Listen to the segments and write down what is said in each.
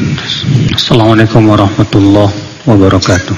Assalamualaikum warahmatullahi wabarakatuh.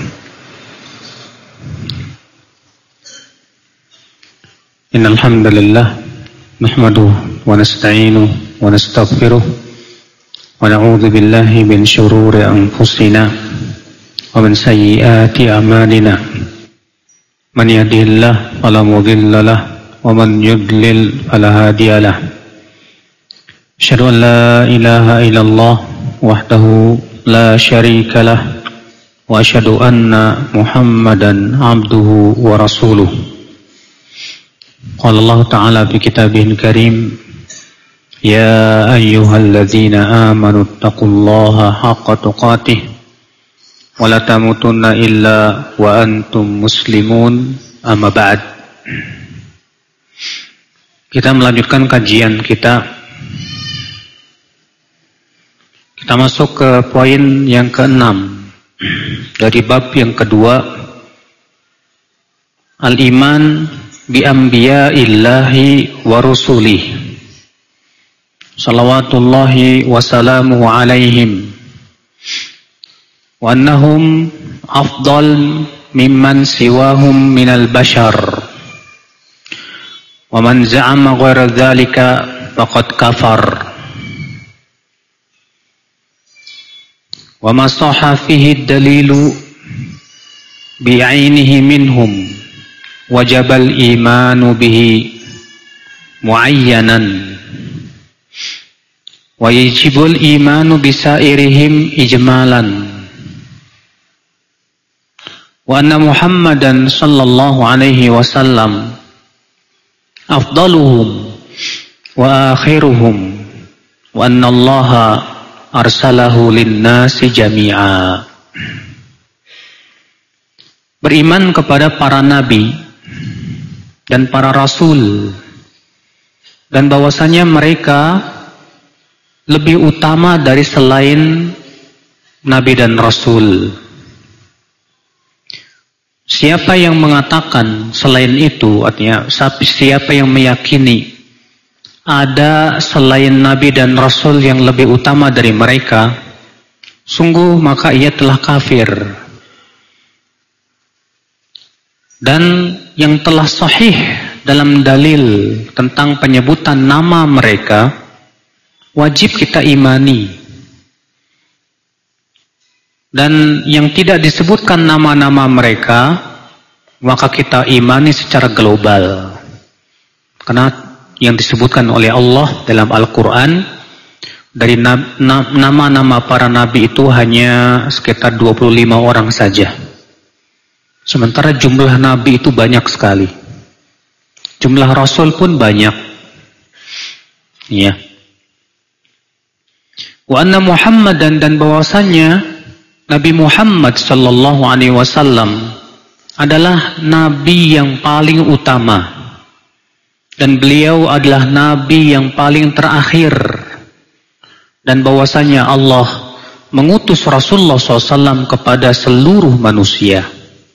Innal hamdalillah nahmaduhu wa nasta'inuhu wa nastaghfiruh wa na'udzu billahi min shururi anfusina wa min sayyiati a'malina. Man yahdihillahu fala mudilla lahu wa man yudlil fala hadiya lahu. Asyhadu an la ilaha illallah wahdahu la syarika lah wa asyhadu anna Muhammadan abduhu wa rasuluh. Qala Allah Ta'ala fi kitabihil karim, ya ayyuhalladzina amanu taqullaha haqqa tuqatih wa la tamutunna illa wa antum muslimun, amma ba'd. Kita melanjutkan kajian kita. Kita masuk ke poin yang ke-6 dari bab yang kedua, al-iman bi anbiya'illahi wa rusulih salawatullahi wa salamuhu alaihim wa annahum afdal mimman siwahum minal bashar wa man za'ama ghaira dzalika faqad kafar wa ma sahha fihi dalilu bi'ainihi minhum wajabal imanu bihi muayyanan wa yajibul imanu bisairihim ijmalan wa anna Muhammadan sallallahu alaihi wasallam afdaluhum wa akhiruhum wa anna Allaha arsalahu linnasi jami'a. Beriman kepada para nabi dan para rasul, dan bahwasanya mereka lebih utama dari selain nabi dan rasul. Siapa yang mengatakan selain itu, artinya siapa yang meyakini ada selain nabi dan rasul yang lebih utama dari mereka, sungguh maka ia telah kafir. Dan yang telah sahih dalam dalil tentang penyebutan nama mereka, wajib kita imani. Dan yang tidak disebutkan nama-nama mereka, maka kita imani secara global. Karena yang disebutkan oleh Allah dalam Al-Quran, dari nama-nama para nabi itu hanya sekitar 25 orang saja. Sementara jumlah nabi itu banyak sekali. Jumlah rasul pun banyak. Ya. Wa anna Muhammadan, dan bahwasanya Nabi Muhammad sallallahu alaihi wasallam adalah nabi yang paling utama. Dan beliau adalah nabi yang paling terakhir. Dan bahwasanya Allah mengutus Rasulullah SAW kepada seluruh manusia.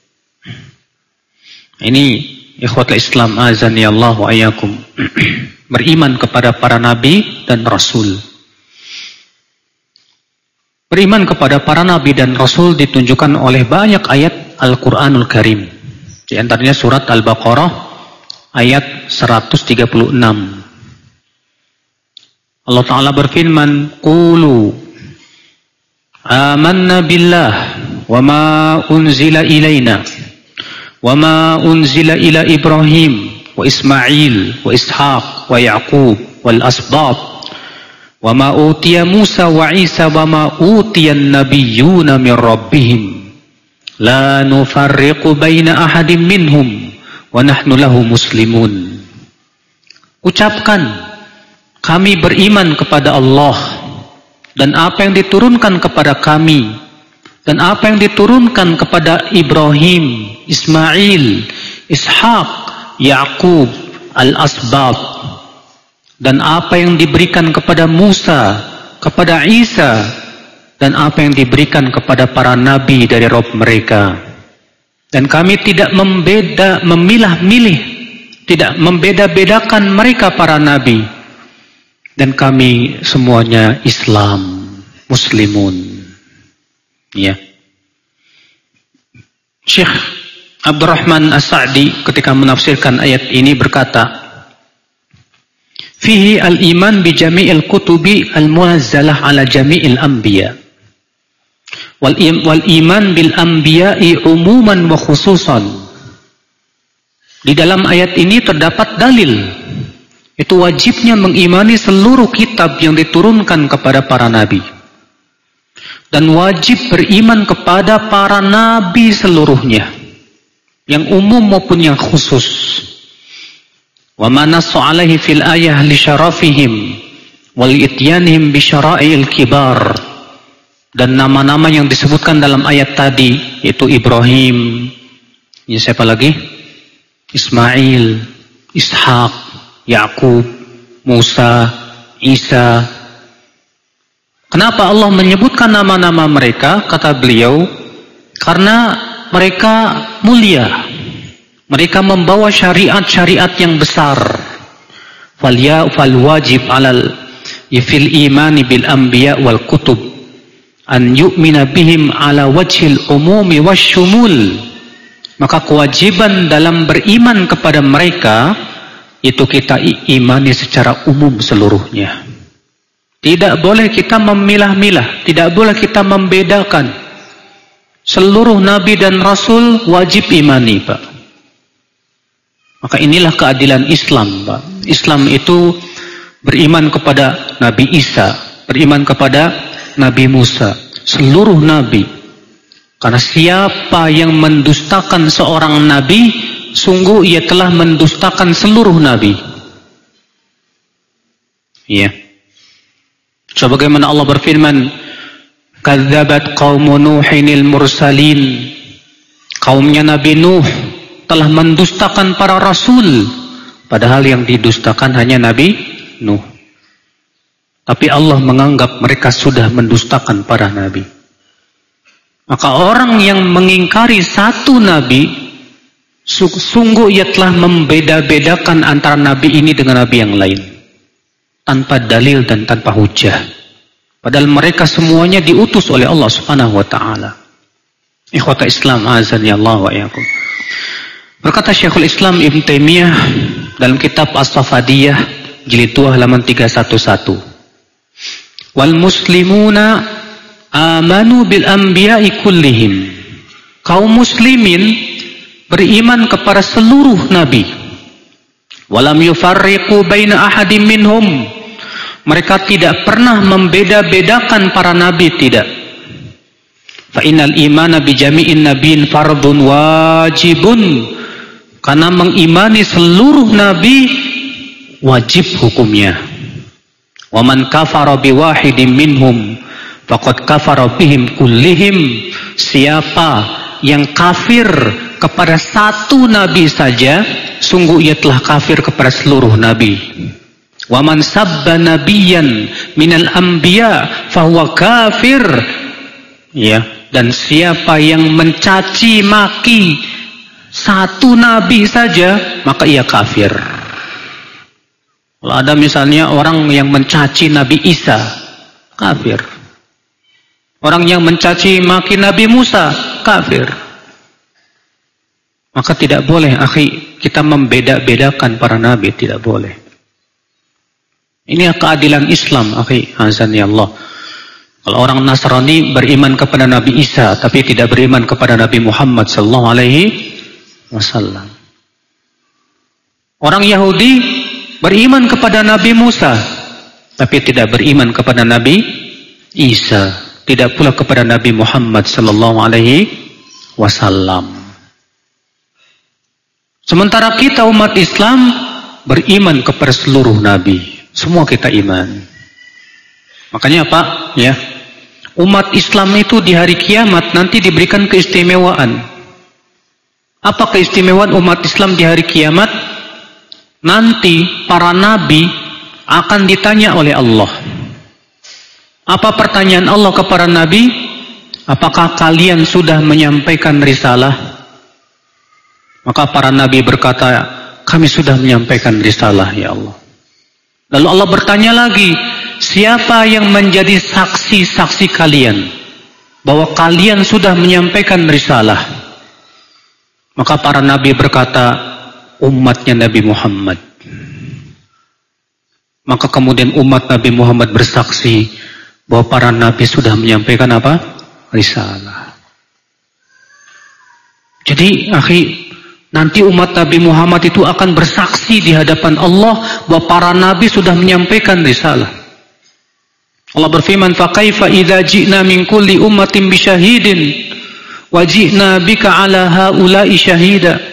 Ini ikhwatul Islam azani Allah wa ayyakum. Beriman kepada para nabi dan rasul. Beriman kepada para nabi dan rasul ditunjukkan oleh banyak ayat Al-Qur'anul Karim. Di antaranya surat Al-Baqarah ayat 136. Allah Ta'ala berfirman, qulu amanna billah wa ma unzila ilaina wa ma unzila ila Ibrahim wa Ismail wa Ishaq wa Yaqub wal asbab wa ma utiya Musa wa Isa wa ma utiya an-nabiyyuna min rabbihim la nufarriqu baina ahadin minhum wa nahnu lahu muslimun. Ucapkan, kami beriman kepada Allah dan apa yang diturunkan kepada kami dan apa yang diturunkan kepada Ibrahim, Ismail, Ishaq, Yaqub, Al-Asbab, dan apa yang diberikan kepada Musa, kepada Isa, dan apa yang diberikan kepada para nabi dari Rabb mereka. Dan kami tidak memilah-milih, tidak membeda-bedakan mereka para nabi. Dan kami semuanya Islam, Muslimun. Ya. Syekh Abdurrahman As-Sa'di ketika menafsirkan ayat ini berkata, "Fihi al-iman bi jami'il kutubi al-munazzalah ala jami'il anbiya. Wal iman bil anbiya'i umuman wa khususan." Di dalam ayat ini terdapat dalil, itu wajibnya mengimani seluruh kitab yang diturunkan kepada para nabi. Dan wajib beriman kepada para nabi seluruhnya, yang umum maupun yang khusus. Wa ma nassu alaihi fil ayah li syarafihim wal ityanihim bi syara'il kibar. Dan nama-nama yang disebutkan dalam ayat tadi, yaitu Ibrahim, ini siapa lagi? Ismail, Ishak, Yakub, Musa, Isa. Kenapa Allah menyebutkan nama-nama mereka? Kata beliau, karena mereka mulia. Mereka membawa syariat-syariat yang besar. Fal wajib alal fil imani bil anbiya wal kutub an yu'mina bihim ala wajhil umumi wasyumul. Maka kewajiban dalam beriman kepada mereka itu kita imani secara umum seluruhnya. Tidak boleh kita memilah-milah, tidak boleh kita membedakan. Seluruh nabi dan rasul wajib imani, Pak. Maka inilah keadilan Islam, Pak. Islam itu beriman kepada Nabi Isa, beriman kepada Nabi Musa, seluruh nabi. Karena siapa yang mendustakan seorang nabi, sungguh ia telah mendustakan seluruh nabi. Iya. Sebagaimana Allah berfirman, "Kadzabat qaumu Nuhinil mursalin." Kaumnya Nabi Nuh telah mendustakan para rasul, padahal yang didustakan hanya Nabi Nuh. Tapi Allah menganggap mereka sudah mendustakan para nabi. Maka orang yang mengingkari satu nabi, sungguh ia telah membeda-bedakan antara nabi ini dengan nabi yang lain, tanpa dalil dan tanpa hujah. Padahal mereka semuanya diutus oleh Allah Subhanahu wa taala. Ikhwata Islam, azani Allah wa iyyakum. Berkata Syekhul Islam Ibn Taimiyah dalam kitab As-Safadiyah jilid 2 halaman 311. Wal muslimuna amanu bil anbiya'i kullihim. Kaum muslimin beriman kepada seluruh nabi. Walam yufarriqu baina ahadim minhum. Mereka tidak pernah membeda-bedakan para nabi, tidak. Fa innal imana bi jami'in nabiyyin fardun wajibun. Karena mengimani seluruh nabi wajib hukumnya. Wa man kafara bi wahidin minhum faqad kafara bihim kullihim. Siapa yang kafir kepada satu nabi saja, sungguh ia telah kafir kepada seluruh nabi. Wa man sabba nabiyyan minal anbiya fahuwa kafir. Ya, dan siapa yang mencaci maki satu nabi saja, maka ia kafir. Kalau ada misalnya orang yang mencaci Nabi Isa, kafir. Orang yang mencaci maki Nabi Musa, kafir. Maka tidak boleh, akhi, kita membeda-bedakan para nabi, tidak boleh. Ini keadilan Islam, akhi, azani Allah. Kalau orang Nasrani beriman kepada Nabi Isa, tapi tidak beriman kepada Nabi Muhammad sallallahu alaihi wasallam. Orang Yahudi beriman kepada Nabi Musa, tapi tidak beriman kepada Nabi Isa, tidak pula kepada Nabi Muhammad sallallahu alaihi wasallam. Sementara kita umat Islam beriman kepada seluruh nabi. Semua kita iman. Makanya Pak, ya, umat Islam itu di hari kiamat nanti diberikan keistimewaan. Apa keistimewaan umat Islam di hari kiamat? Nanti para nabi akan ditanya oleh Allah. Apa pertanyaan Allah kepada nabi? Apakah kalian sudah menyampaikan risalah? Maka para nabi berkata, kami sudah menyampaikan risalah, ya Allah. Lalu Allah bertanya lagi, siapa yang menjadi saksi-saksi kalian bahwa kalian sudah menyampaikan risalah. Maka para nabi berkata, umatnya Nabi Muhammad. Maka kemudian umat Nabi Muhammad bersaksi bahwa para nabi sudah menyampaikan apa? Risalah. Jadi, akhi, nanti umat Nabi Muhammad itu akan bersaksi di hadapan Allah bahwa para nabi sudah menyampaikan risalah. Allah berfirman, "Fakaifa idza ji'na min kulli ummatin bisyahidin wa ji'na bika 'ala haula'i syahida."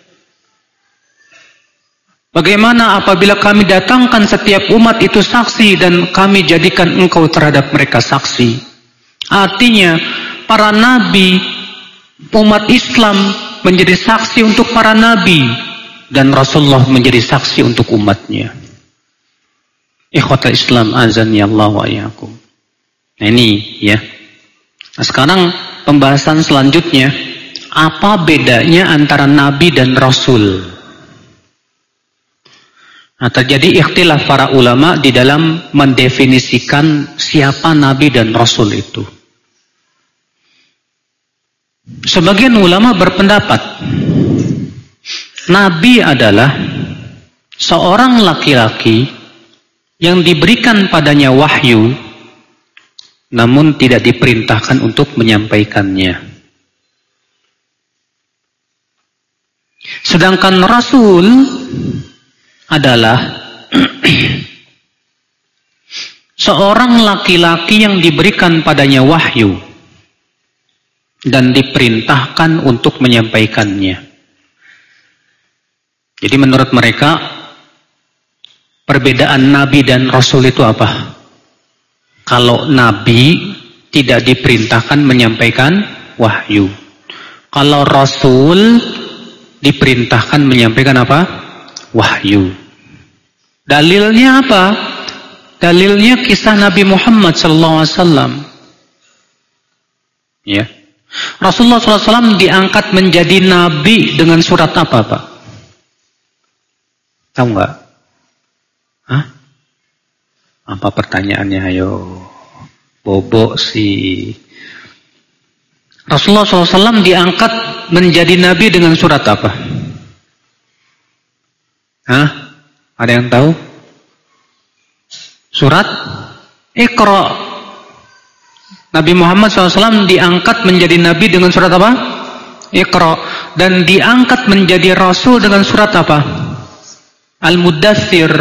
Bagaimana apabila kami datangkan setiap umat itu saksi dan kami jadikan engkau terhadap mereka saksi? Artinya, para nabi, umat Islam menjadi saksi untuk para nabi dan Rasulullah menjadi saksi untuk umatnya. Ikhwatal Islam azani Allah wa iyyakum. Nah ini ya. Nah, sekarang pembahasan selanjutnya, apa bedanya antara nabi dan rasul? Nah, terjadi ikhtilaf para ulama di dalam mendefinisikan siapa nabi dan rasul itu. Sebagian ulama berpendapat nabi adalah seorang laki-laki yang diberikan padanya wahyu namun tidak diperintahkan untuk menyampaikannya. Sedangkan rasul adalah seorang laki-laki yang diberikan padanya wahyu dan diperintahkan untuk menyampaikannya. Jadi menurut mereka, perbedaan nabi dan rasul itu apa? Kalau nabi tidak diperintahkan menyampaikan wahyu. Kalau rasul diperintahkan menyampaikan apa? Wahyu. Dalilnya apa? Dalilnya kisah Nabi Muhammad SAW. Ya. Rasulullah SAW diangkat menjadi nabi dengan surat apa, Pak? Tahu nggak? Hah? Apa pertanyaannya? Ayo, bobok sih. Rasulullah SAW diangkat menjadi nabi dengan surat apa? Hah? Ada yang tahu? Surat Iqra. Nabi Muhammad SAW diangkat menjadi nabi dengan surat apa? Iqra. Dan diangkat menjadi rasul dengan surat apa? Al-Muddathir.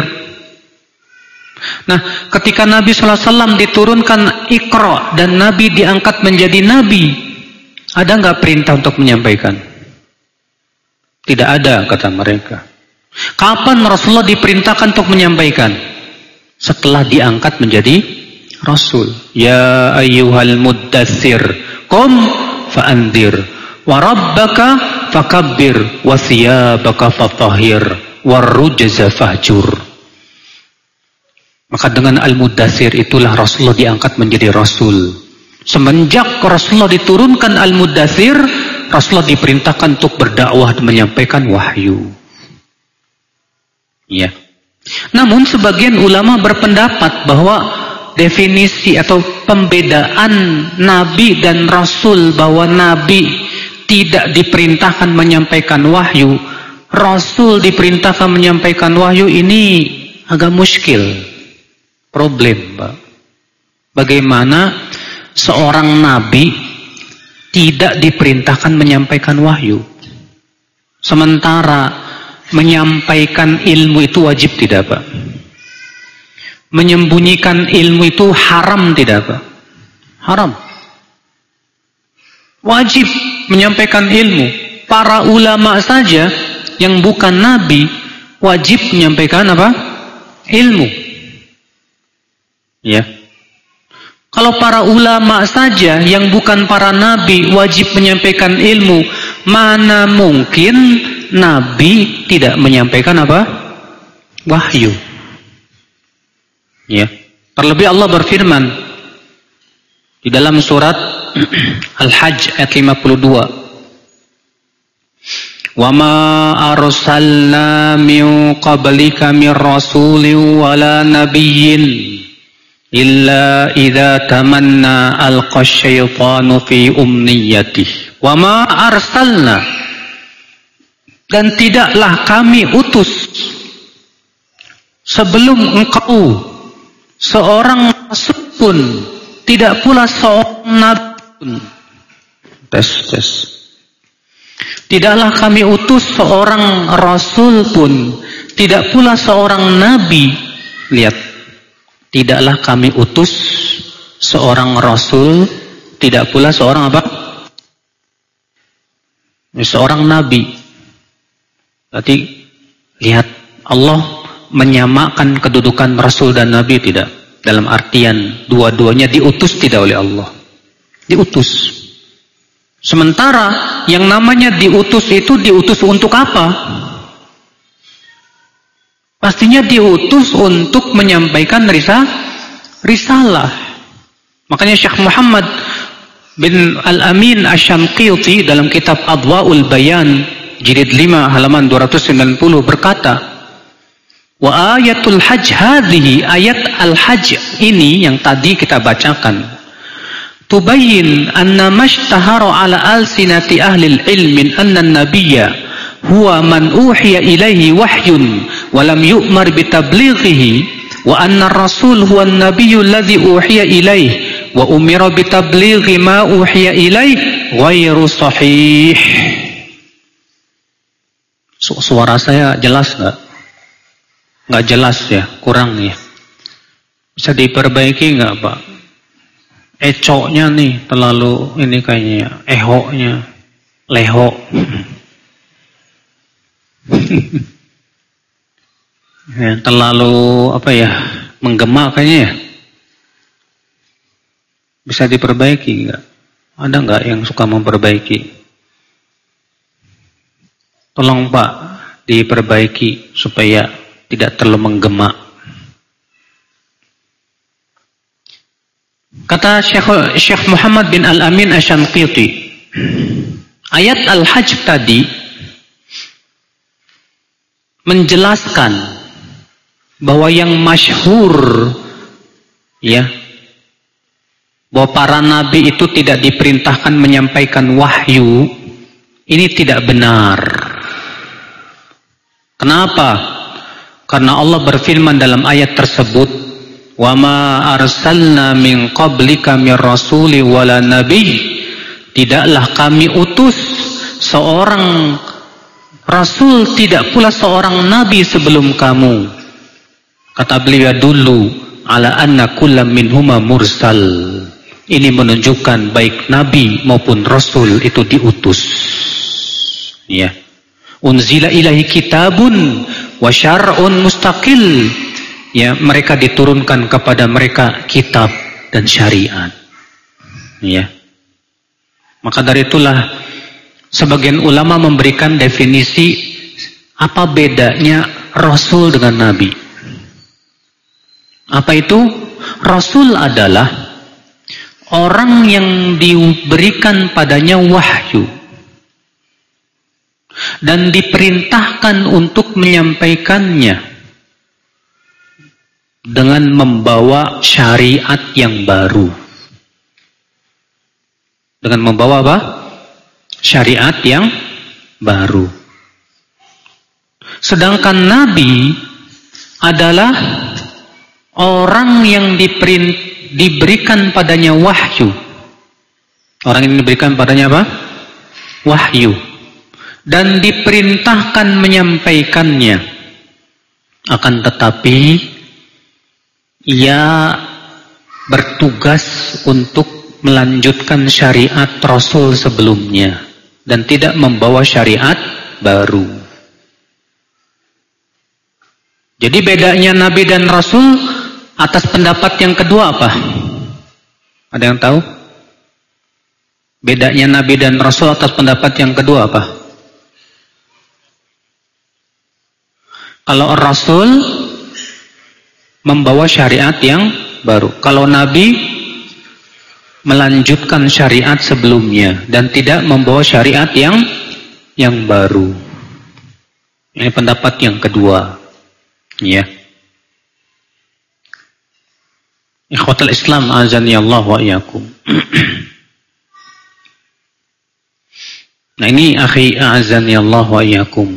Nah, ketika Nabi SAW diturunkan Iqra dan Nabi diangkat menjadi nabi, ada nggak perintah untuk menyampaikan? Tidak ada, kata mereka. Kapan Rasulullah diperintahkan untuk menyampaikan? Setelah diangkat menjadi Rasul. Ya ayyuhal muddathir, qum fa'andir, wa rabbaka fakabbir, wa thiyabaka fatahhir, wa rujza fahjur. Maka dengan al-muddathir itulah Rasulullah diangkat menjadi Rasul. Semenjak Rasulullah diturunkan al-muddathir, Rasulullah diperintahkan untuk berdakwah dan menyampaikan wahyu. Ya. Namun sebagian ulama berpendapat bahwa definisi atau pembedaan nabi dan rasul, bahwa nabi tidak diperintahkan menyampaikan wahyu, rasul diperintahkan menyampaikan wahyu, ini agak muskil. Problem, Pak. Bagaimana seorang nabi tidak diperintahkan menyampaikan wahyu, sementara menyampaikan ilmu itu wajib tidak, Pak? Menyembunyikan ilmu itu haram tidak, Pak? Haram. Wajib menyampaikan ilmu. Para ulama saja yang bukan nabi wajib menyampaikan apa? Ilmu. Ya. Kalau para ulama saja yang bukan para nabi wajib menyampaikan ilmu, mana mungkin nabi tidak menyampaikan apa? Wahyu. Ya. Terlebih Allah berfirman di dalam surat Al-Hajj ayat 52. Wa ma arsalna min qablika min rasulin wala nabiyyin illa idza tamanna alqa syaitanu fi umniyatihi wa ma arsalna, dan tidaklah kami utus sebelum engkau seorang rasul pun, tidak pula seorang nabi pun. Tes. Tidaklah kami utus seorang rasul pun, tidak pula seorang nabi. Lihat, tidaklah kami utus seorang rasul, tidak pula seorang apa? Seorang nabi. Berarti lihat, Allah menyamakan kedudukan rasul dan nabi tidak? Dalam artian dua-duanya diutus tidak oleh Allah. Diutus. Sementara yang namanya diutus itu diutus untuk apa? Pastinya diutus untuk menyampaikan risalah. Makanya Syekh Muhammad bin Al-Amin Asy-Syamqiti dalam kitab Adwaul Bayan jilid 5 halaman 290 berkata, wa ayatul hajj hadhihi, ayat al-hajj ini yang tadi kita bacakan, tubayyin anna mashtahara ala alsinati ahli al-ilm min anna an-nabiyya huwa man uhiya ilaihi wahyun wa lam yu'mar bitablighihi wa anna ar-rasul huwa an-nabiyyu alladhi uhiya ilaihi wa umira bitablighi ma uhiya ilaihi ghairu sahih. Suara saya jelas enggak? Enggak jelas ya, kurang ya. Bisa diperbaiki enggak, Pak? Ecoknya nih terlalu ini kayaknya, ehoknya leho. Ya, terlalu apa ya, menggema kayaknya ya. Bisa diperbaiki enggak? Ada enggak yang suka memperbaiki? Tolong Pak diperbaiki supaya tidak terlalu menggema. Kata Syekh Muhammad bin Al-Amin Asy-Syamqiti, ayat Al-Hajj tadi menjelaskan bahwa yang masyhur ya, bahwa para nabi itu tidak diperintahkan menyampaikan wahyu, ini tidak benar. Kenapa? Karena Allah berfirman dalam ayat tersebut, wa ma arsalna min qablika mir rasuli wala nabiy, tidaklah kami utus seorang rasul, tidak pula seorang nabi sebelum kamu. Kata beliau dulu, ala anna kullam minhuma mursal. Ini menunjukkan baik nabi maupun rasul itu diutus. Ya. Unzila ilahi kitabun wa syar'un mustaqil. Ya, mereka diturunkan kepada mereka kitab dan syariat. Ya. Maka dari itulah sebagian ulama memberikan definisi apa bedanya rasul dengan nabi. Apa itu? Rasul adalah orang yang diberikan padanya wahyu dan diperintahkan untuk menyampaikannya dengan membawa syariat yang baru. Dengan membawa apa? Syariat yang baru. Sedangkan nabi adalah orang yang diberikan padanya wahyu. Orang yang diberikan padanya apa? Wahyu. Dan diperintahkan menyampaikannya. Akan tetapi ia bertugas untuk melanjutkan syariat Rasul sebelumnya dan tidak membawa syariat baru. Jadi bedanya Nabi dan Rasul atas pendapat yang kedua apa? Ada yang tahu? Bedanya Nabi dan Rasul atas pendapat yang kedua apa? Kalau Rasul membawa syariat yang baru. Kalau Nabi melanjutkan syariat sebelumnya dan tidak membawa syariat yang baru. Ini pendapat yang kedua. Ya. Ikhwatal Islam azani Allah wa iyyakum. Nah ini akhi azani Allah wa iyyakum.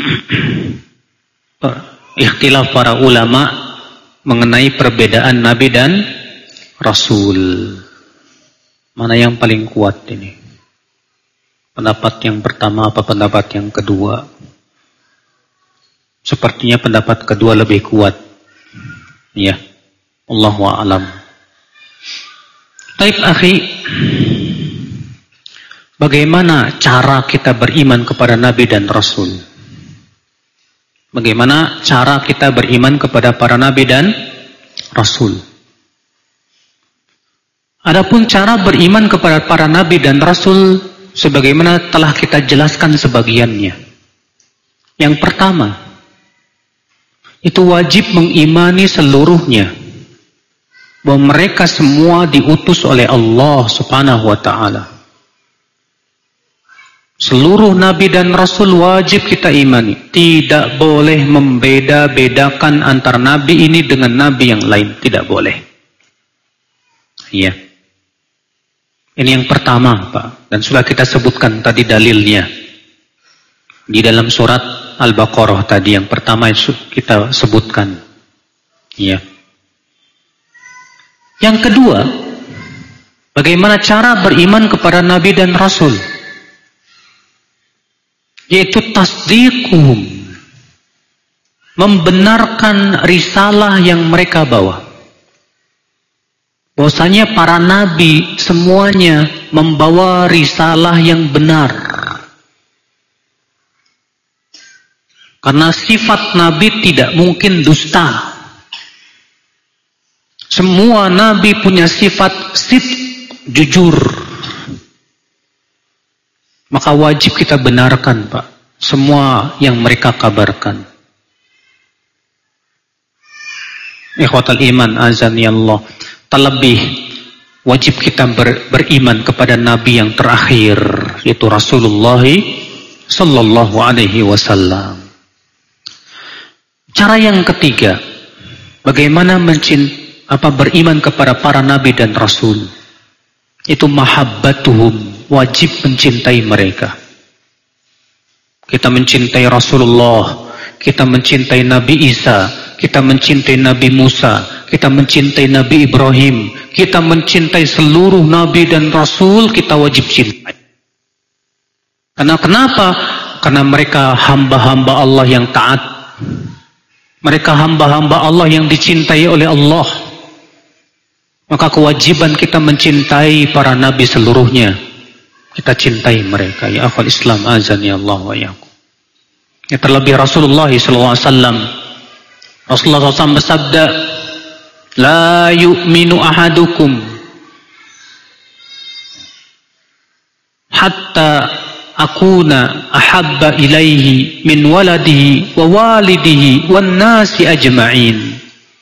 Ikhtilaf para ulama mengenai perbedaan Nabi dan Rasul. Mana yang paling kuat ini? Pendapat yang pertama apa pendapat yang kedua? Sepertinya pendapat kedua lebih kuat. Ya. Allahu a'lam. Baik akhi, bagaimana cara kita beriman kepada Nabi dan Rasul? Bagaimana cara kita beriman kepada para Nabi dan Rasul? Adapun cara beriman kepada para Nabi dan Rasul, sebagaimana telah kita jelaskan sebagiannya. Yang pertama, itu wajib mengimani seluruhnya. Bahwa mereka semua diutus oleh Allah Subhanahu wa ta'ala. Seluruh Nabi dan Rasul wajib kita imani. Tidak boleh membeda-bedakan antara Nabi ini dengan Nabi yang lain. Tidak boleh. Iya. Ini yang pertama, Pak. Dan sudah kita sebutkan tadi dalilnya. Di dalam surat Al-Baqarah tadi yang pertama kita sebutkan. Iya. Yang kedua, bagaimana cara beriman kepada Nabi dan Rasul? Yaitu tasdiquhum, membenarkan risalah yang mereka bawa. Bahwasanya para Nabi semuanya membawa risalah yang benar. Karena sifat Nabi tidak mungkin dusta. Semua Nabi punya sifat jujur. Maka wajib kita benarkan, Pak, semua yang mereka kabarkan. Ikhwatal iman azani Allah. Terlebih wajib kita beriman kepada Nabi yang terakhir, yaitu Rasulullah sallallahu alaihi wasallam. Cara yang ketiga, bagaimana beriman kepada para nabi dan rasul, itu mahabbatuhum, wajib mencintai mereka. Kita mencintai Rasulullah, kita mencintai Nabi Isa, kita mencintai Nabi Musa, kita mencintai Nabi Ibrahim, kita mencintai seluruh nabi dan rasul, kita wajib cintai. Karena kenapa? Karena mereka hamba-hamba Allah yang taat. Mereka hamba-hamba Allah yang dicintai oleh Allah. Maka kewajiban kita mencintai para nabi seluruhnya. Kita cintai mereka. Ya akhwal Islam azani Allah wa iyyakum. Ya terlebih Rasulullah SAW. Rasulullah SAW bersabda, La yu'minu ahadukum hatta akuna ahabba ilaihi min waladihi wa walidihi wan nasi ajma'in.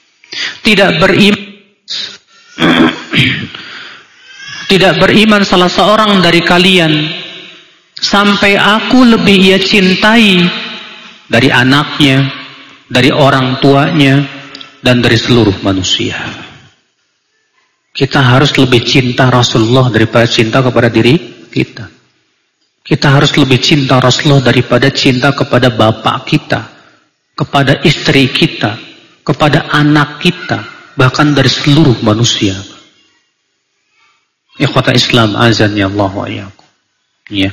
Tidak beriman salah seorang dari kalian sampai aku lebih ia cintai dari anaknya, dari orang tuanya, dan dari seluruh manusia. Kita harus lebih cinta Rasulullah daripada cinta kepada diri kita. Kita harus lebih cinta Rasulullah daripada cinta kepada bapak kita, kepada istri kita, kepada anak kita, bahkan dari seluruh manusia. Ikhwata Islam azan ya Allah wa iyyakum. Ya.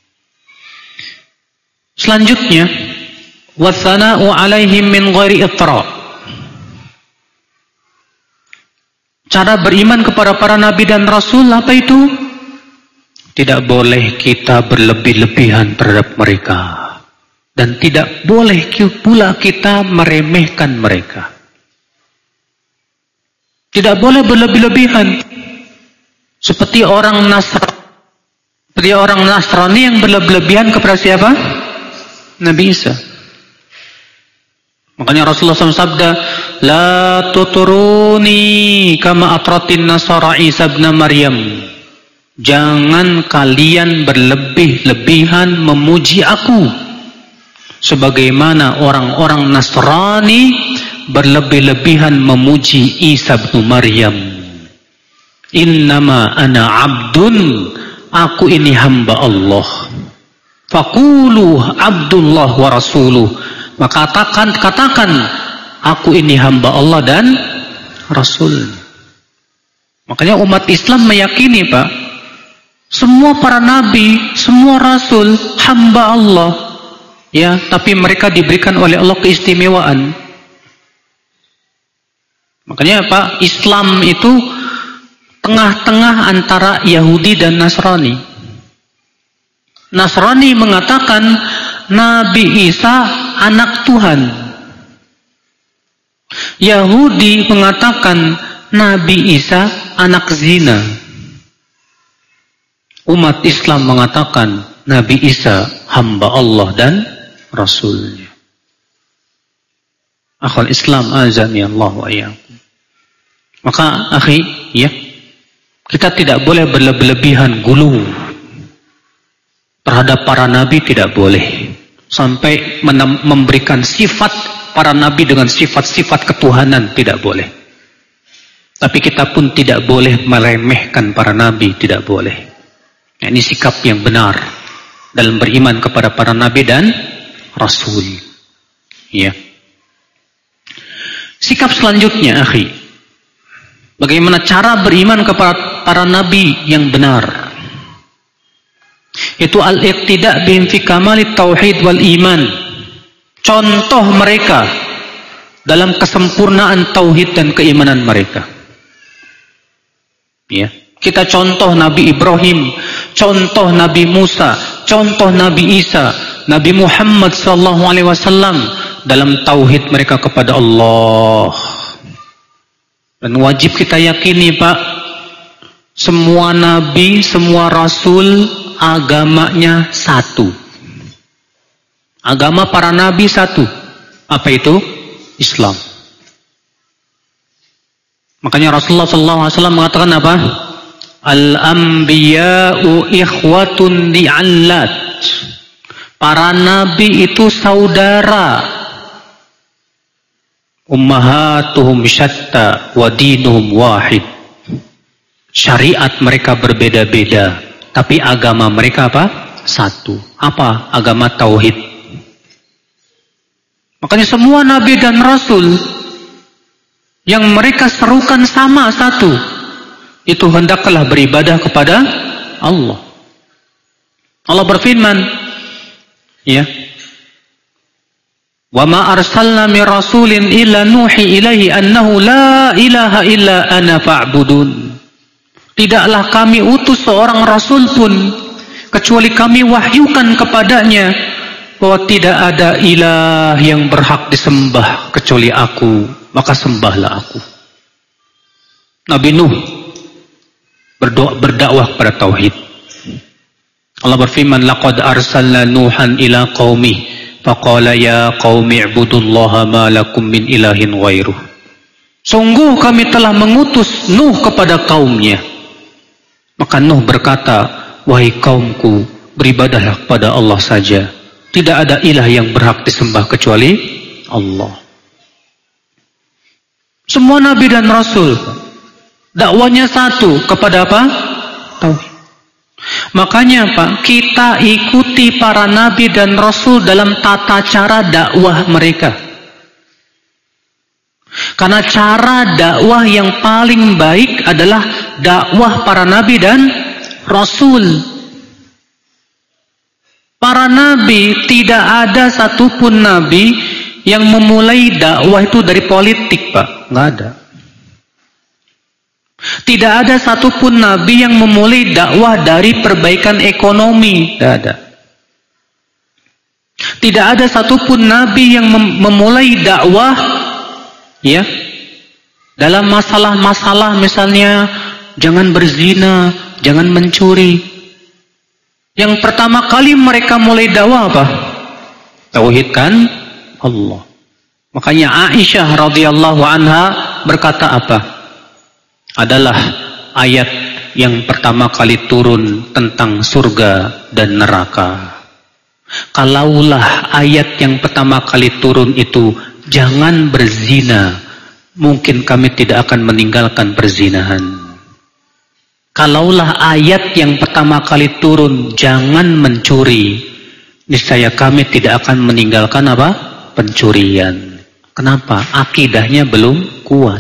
Selanjutnya, wathana'u alaihim min ghairi itra. Cara beriman kepada para nabi dan rasul apa itu? Tidak boleh kita berlebih-lebihan terhadap mereka. Dan tidak boleh pula kita meremehkan mereka. Tidak boleh berlebih-lebihan. Seperti orang Nasrani yang berlebihan kepada siapa? Nabi Isa. Makanya Rasulullah SAW sabda, La tuturuni kama atratin nasara Isa ibn Maryam. Jangan kalian berlebih-lebihan memuji aku. Sebagaimana orang-orang Nasrani berlebih-lebihan memuji Isa bin Maryam. Innama ana abdun, aku ini hamba Allah. Faqulu abdullah wa rasuluh, maka katakan aku ini hamba Allah dan Rasul. Makanya umat Islam meyakini, Pak, semua para nabi, semua rasul hamba Allah. Ya, tapi mereka diberikan oleh Allah keistimewaan. Makanya Pak, Islam itu tengah-tengah antara Yahudi dan Nasrani. Nasrani mengatakan Nabi Isa anak Tuhan. Yahudi mengatakan Nabi Isa anak zina. Umat Islam mengatakan Nabi Isa hamba Allah dan Rasulnya. Akhul Islam azani Allah wa iyyakum. Maka akhi, ya, kita tidak boleh berlebihan gulu terhadap para nabi, tidak boleh sampai memberikan sifat para nabi dengan sifat-sifat ketuhanan, tidak boleh. Tapi kita pun tidak boleh meremehkan para nabi, tidak boleh. Nah, ini sikap yang benar dalam beriman kepada para nabi dan rasul. Ya. Sikap selanjutnya, akhi, bagaimana cara beriman kepada para nabi yang benar? Itu al-iqtida' bihim fi kamalit tauhid wal iman. Contoh mereka dalam kesempurnaan tauhid dan keimanan mereka. Ya, kita contoh Nabi Ibrahim, contoh Nabi Musa, contoh Nabi Isa, Nabi Muhammad SAW dalam tauhid mereka kepada Allah. Dan wajib kita yakini, Pak, semua nabi, semua rasul agamanya satu. Agama para nabi satu. Apa itu? Islam. Makanya Rasulullah SAW mengatakan apa? Al-anbiya'u ikhwatun li'allat. Para nabi itu saudara. Ummahatuhum syatta wa dinuhum wahid. Syariat mereka berbeda-beda, tapi agama mereka apa? Satu. Apa? Agama tauhid. Makanya semua nabi dan rasul yang mereka serukan sama satu, itu hendaklah beribadah kepada Allah. Allah berfirman, ya, wa ma arsalna min rasulin illa nuhi ilaihi annahu la ilaha illa ana fa'budun. Tidaklah kami utus seorang rasul pun kecuali kami wahyukan kepadanya bahwa tidak ada ilah yang berhak disembah kecuali aku, maka sembahlah aku. Nabi Nuh berdakwah kepada tauhid. Allah berfirman, laqad arsalna nuhan ila qaumih faqala ya qaumi ibudullaha ma lakum min ilahin ghairuh. Sungguh kami telah mengutus Nuh kepada kaumnya. Maka Nuh berkata, wahai kaumku, beribadahlah kepada Allah saja. Tidak ada ilah yang berhak disembah kecuali Allah. Semua nabi dan rasul dakwanya satu, kepada apa? Tauhid. Makanya Pak, kita ikuti para nabi dan rasul dalam tata cara dakwah mereka. Karena cara dakwah yang paling baik adalah dakwah para nabi dan rasul. Para nabi, tidak ada satupun nabi yang memulai dakwah itu dari politik, Pak. Nggak ada. Tidak ada satupun nabi yang memulai dakwah dari perbaikan ekonomi. Tidak ada. Tidak ada satupun nabi yang memulai dakwah, ya, dalam masalah-masalah misalnya jangan berzina, jangan mencuri. Yang pertama kali mereka mulai dakwah apa? Tauhidkan Allah. Makanya Aisyah radhiyallahu anha berkata apa? Adalah ayat yang pertama kali turun tentang surga dan neraka. Kalaulah ayat yang pertama kali turun itu jangan berzina, mungkin kami tidak akan meninggalkan perzinahan. Kalaulah ayat yang pertama kali turun, jangan mencuri, niscaya kami tidak akan meninggalkan apa? Pencurian. Kenapa? Akidahnya belum kuat.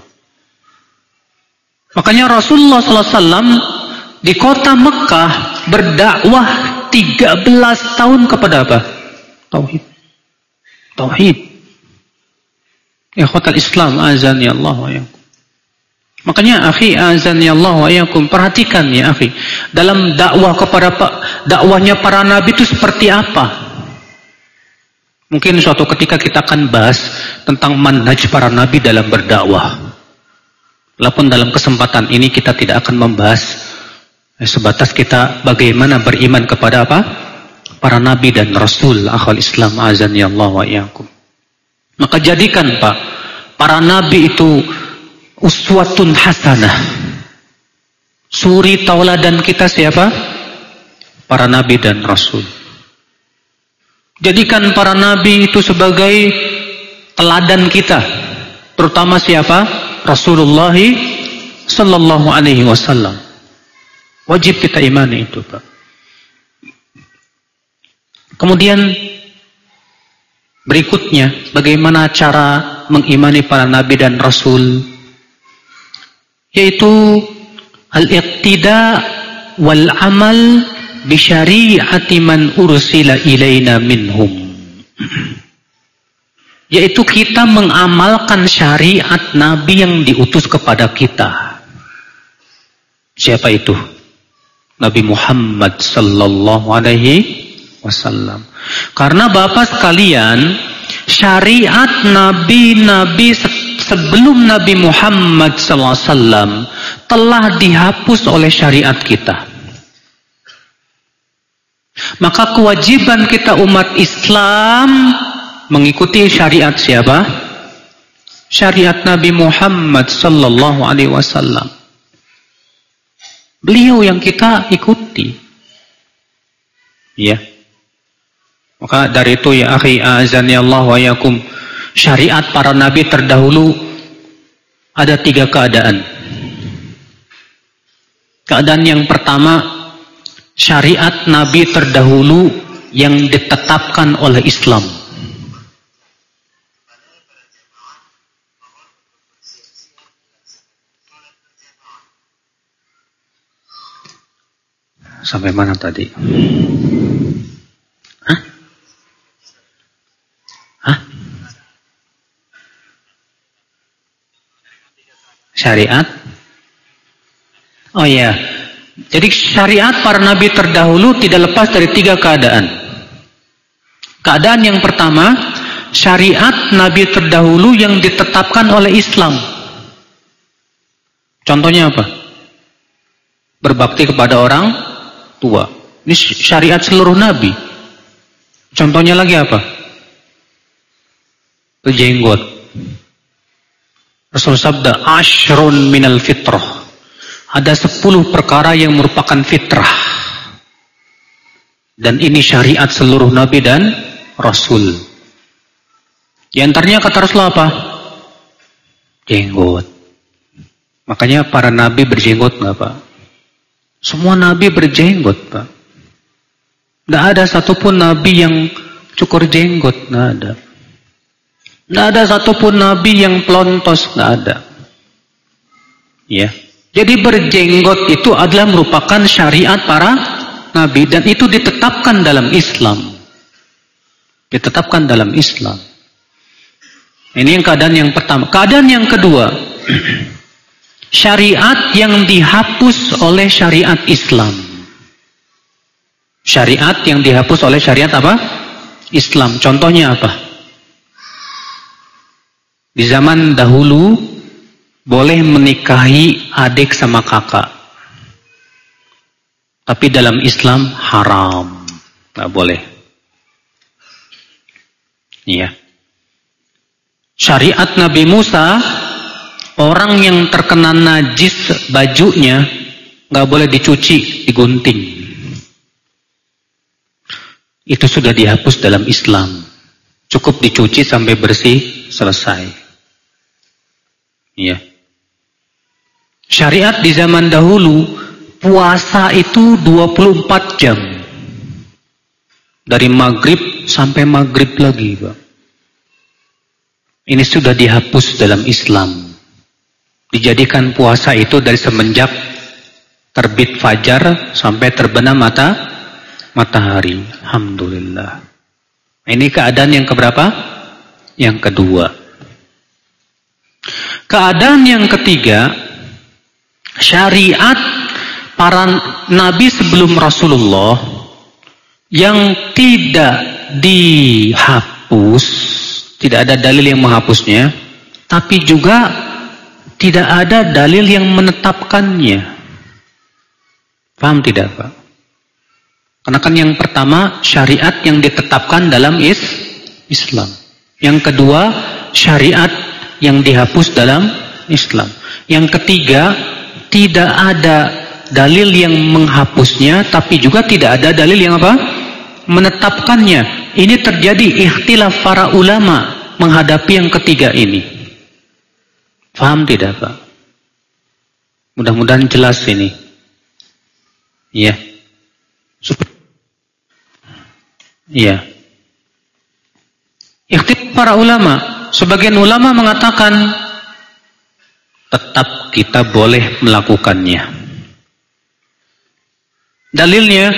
Makanya Rasulullah SAW di kota Mekah berdakwah 13 tahun kepada apa? Tauhid. Tauhid. Ikhwatal Islam, azani Allah wa iyyakum. Makanya akhi, azani Allah wa iyyakum, perhatikan ya akhi, dalam dakwah kepada dakwahnya para nabi itu seperti apa? Mungkin suatu ketika kita akan bahas tentang manhaj para nabi dalam berdakwah. Walaupun dalam kesempatan ini kita tidak akan membahas sebatas kita bagaimana beriman kepada apa? Para nabi dan rasul, akhwal Islam, azani Allah wa iyyakum. Maka jadikan Pak, para nabi itu uswatun hasanah. Suri tauladan kita siapa? Para nabi dan rasul. Jadikan para nabi itu sebagai teladan kita. Terutama siapa? Rasulullah sallallahu alaihi wasallam. Wajib kita imani itu, Pak. Kemudian berikutnya, bagaimana cara mengimani para nabi dan rasul? Yaitu al-iqtida wal amal bi syari'ati man ursila ilaina minhum. Yaitu kita mengamalkan syariat nabi yang diutus kepada kita. Siapa itu? Nabi Muhammad sallallahu alaihi wasallam. Karena Bapak sekalian, syariat nabi-nabi sebelum Nabi Muhammad SAW telah dihapus oleh syariat kita. Maka kewajiban kita umat Islam mengikuti syariat siapa? Syariat Nabi Muhammad sallallahu alaihi wasallam. Beliau yang kita ikuti. Ya. Maka dari itu ya akhi, azani Allah wa iyyakum, syariat para nabi terdahulu ada 3 keadaan. Keadaan yang pertama, syariat nabi terdahulu yang ditetapkan oleh Islam. Sampai mana tadi? Syariat. Oh ya. Jadi syariat para nabi terdahulu tidak lepas dari 3 keadaan. Keadaan yang pertama, syariat nabi terdahulu yang ditetapkan oleh Islam. Contohnya apa? Berbakti kepada orang tua. Ini syariat seluruh nabi. Contohnya lagi apa? Berjenggot. Rasul sabda, ashrun minal fitrah. Ada 10 perkara yang merupakan fitrah. Dan ini syariat seluruh nabi dan rasul. Di antaranya kata Rasul apa? Jenggot. Makanya para nabi berjenggot nggak, Pak? Semua nabi berjenggot, Pak. Nggak ada satupun nabi yang cukur jenggot, nggak ada. Nggak ada satupun nabi yang pelontos, nggak ada. Ya, jadi berjenggot itu adalah merupakan syariat para nabi dan itu ditetapkan dalam Islam. Ditetapkan dalam Islam. Ini yang keadaan yang pertama. Keadaan yang kedua, syariat yang dihapus oleh syariat Islam. Syariat yang dihapus oleh syariat apa? Islam. Contohnya apa? Di zaman dahulu boleh menikahi adik sama kakak. Tapi dalam Islam haram. Nggak boleh. Iya. Syariat Nabi Musa, orang yang terkena najis bajunya nggak boleh dicuci, digunting. Itu sudah dihapus dalam Islam. Cukup dicuci sampai bersih selesai. Ya. Syariat di zaman dahulu, puasa itu 24 jam. Dari maghrib sampai maghrib lagi, Pak. Ini sudah dihapus dalam Islam. Dijadikan puasa itu dari semenjak terbit fajar sampai terbenam matahari. Alhamdulillah. Ini keadaan yang keberapa? Yang kedua. Keadaan yang ketiga, syariat para nabi sebelum Rasulullah yang tidak dihapus, tidak ada dalil yang menghapusnya, tapi juga tidak ada dalil yang menetapkannya. Paham tidak, Pak? Karena kan yang pertama syariat yang ditetapkan dalam Islam. Yang kedua syariat yang dihapus dalam Islam. Yang ketiga tidak ada dalil yang menghapusnya, tapi juga tidak ada dalil yang apa? Menetapkannya. Ini terjadi ikhtilaf para ulama menghadapi yang ketiga ini. Paham tidak, Pak? Mudah-mudahan jelas ini. Ya. Iya. Ikhtilaf para ulama. Sebagian ulama mengatakan tetap kita boleh melakukannya. Dalilnya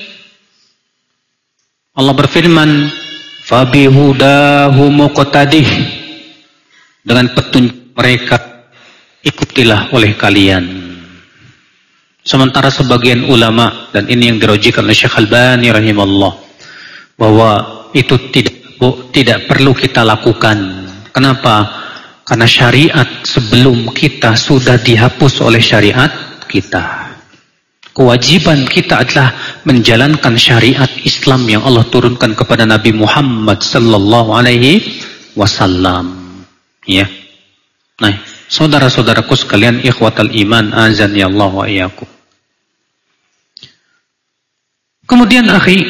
Allah berfirman, "Fabihudahu muqtadih." Dengan petunjuk mereka ikutilah oleh kalian. Sementara sebagian ulama, dan ini yang dirujukan oleh Syekh Albani rahimahullah, bahwa itu tidak perlu kita lakukan. Kenapa? Karena syariat sebelum kita sudah dihapus oleh syariat kita. Kewajiban kita adalah menjalankan syariat Islam yang Allah turunkan kepada Nabi Muhammad sallallahu alaihi wasallam. Ya. Nah, saudara-saudaraku sekalian, ikhwatal iman, azani Allah wa iyyakum. Kemudian akhi,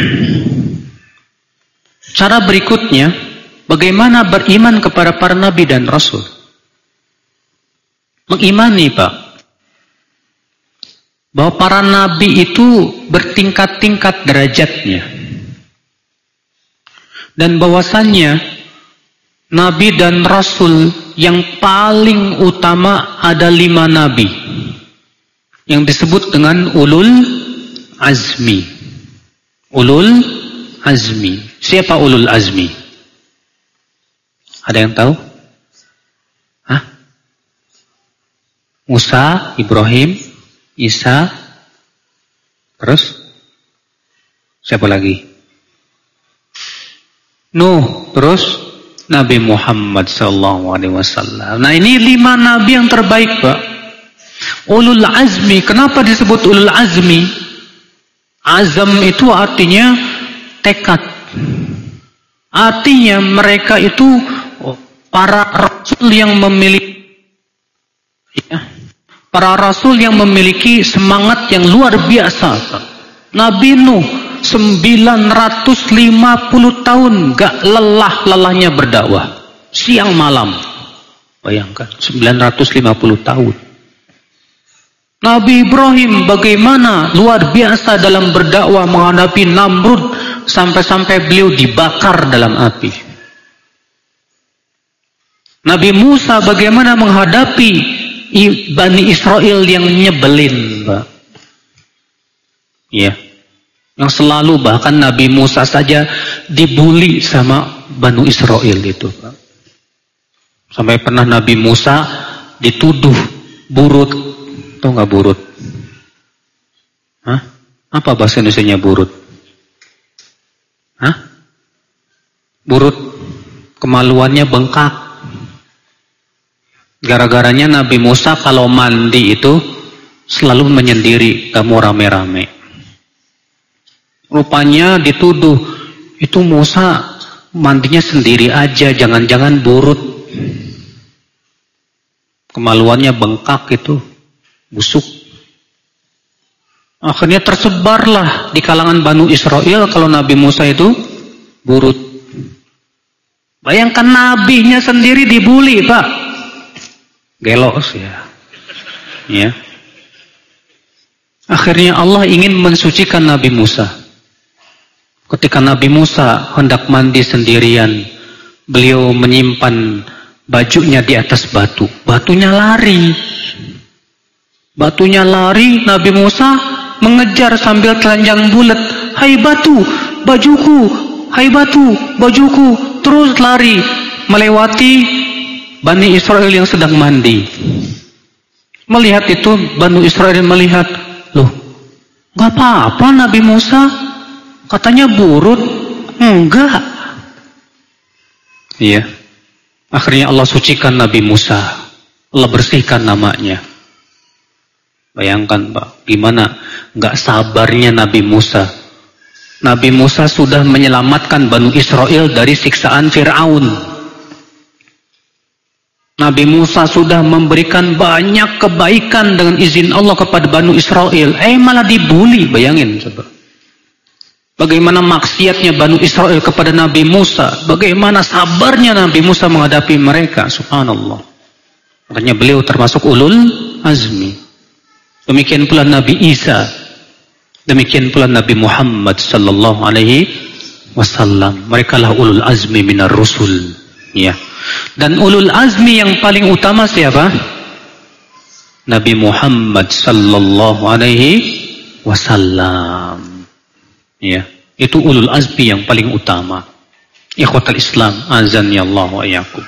cara berikutnya, bagaimana beriman kepada para nabi dan rasul? Mengimani, Pak, bahwa para nabi itu bertingkat-tingkat derajatnya. Dan bahwasannya nabi dan rasul yang paling utama ada 5 nabi yang disebut dengan ulul azmi. Ulul azmi. Siapa ulul azmi? Ada yang tahu? Hah? Musa, Ibrahim, Isa, terus siapa lagi? Nuh, terus Nabi Muhammad sallallahu alaihi wasallam. Nah, ini 5 nabi yang terbaik, Pak. Ulul azmi. Kenapa disebut ulul azmi? Azam itu artinya tekad. Artinya mereka itu para rasul yang memiliki, ya, para rasul yang memiliki semangat yang luar biasa. Nabi Nuh 950 tahun gak lelah-lelahnya berdakwah, siang malam. Bayangkan 950 tahun. Nabi Ibrahim bagaimana luar biasa dalam berdakwah menghadapi Namrud sampai-sampai beliau dibakar dalam api. Nabi Musa bagaimana menghadapi Bani Israel yang nyebelin, Pak. Ya. Yang selalu, bahkan Nabi Musa saja dibully sama Bani Israel itu, Pak. Sampai pernah Nabi Musa dituduh burut. Tahu nggak burut? Hah? Apa bahasa Indonesianya burut? Hah? Burut kemaluannya bengkak. Gara-garanya Nabi Musa kalau mandi itu selalu menyendiri, gak mau rame-rame. Rupanya dituduh, itu Musa mandinya sendiri aja, jangan-jangan burut. Kemaluannya bengkak itu. Busuk. Akhirnya tersebarlah di kalangan Banu Israel kalau Nabi Musa itu burut. Bayangkan nabinya sendiri dibully, Pak. Gelos ya. Ya. Akhirnya Allah ingin mensucikan Nabi Musa. Ketika Nabi Musa hendak mandi sendirian, beliau menyimpan bajunya di atas batu. Batunya lari. Batunya lari, Nabi Musa mengejar sambil telanjang bulat. Hai batu, bajuku. Hai batu, bajuku. Terus lari melewati Bani Israel yang sedang mandi. Melihat itu, Bani Israel melihat, loh, gak apa-apa Nabi Musa, katanya burut. Enggak. Iya. Akhirnya Allah sucikan Nabi Musa. Allah bersihkan namanya. Bayangkan Pak, gimana gak sabarnya Nabi Musa. Nabi Musa sudah menyelamatkan Bani Israel dari siksaan Fir'aun. Nabi Musa sudah memberikan banyak kebaikan dengan izin Allah kepada Bani Israel. Malah dibully, bayangin coba. Bagaimana maksiatnya Bani Israel kepada Nabi Musa. Bagaimana sabarnya Nabi Musa menghadapi mereka. Subhanallah. Makanya beliau termasuk ulul azmi. Demikian pula Nabi Isa. Demikian pula Nabi Muhammad sallallahu alaihi wasallam. Mereka lah ulul azmi minar rusul. Ya. Dan ulul azmi yang paling utama siapa? Nabi Muhammad sallallahu alaihi wasallam. Ya, itu ulul azmi yang paling utama. Ikhwatul Islam, azani Allah wa iyyakum.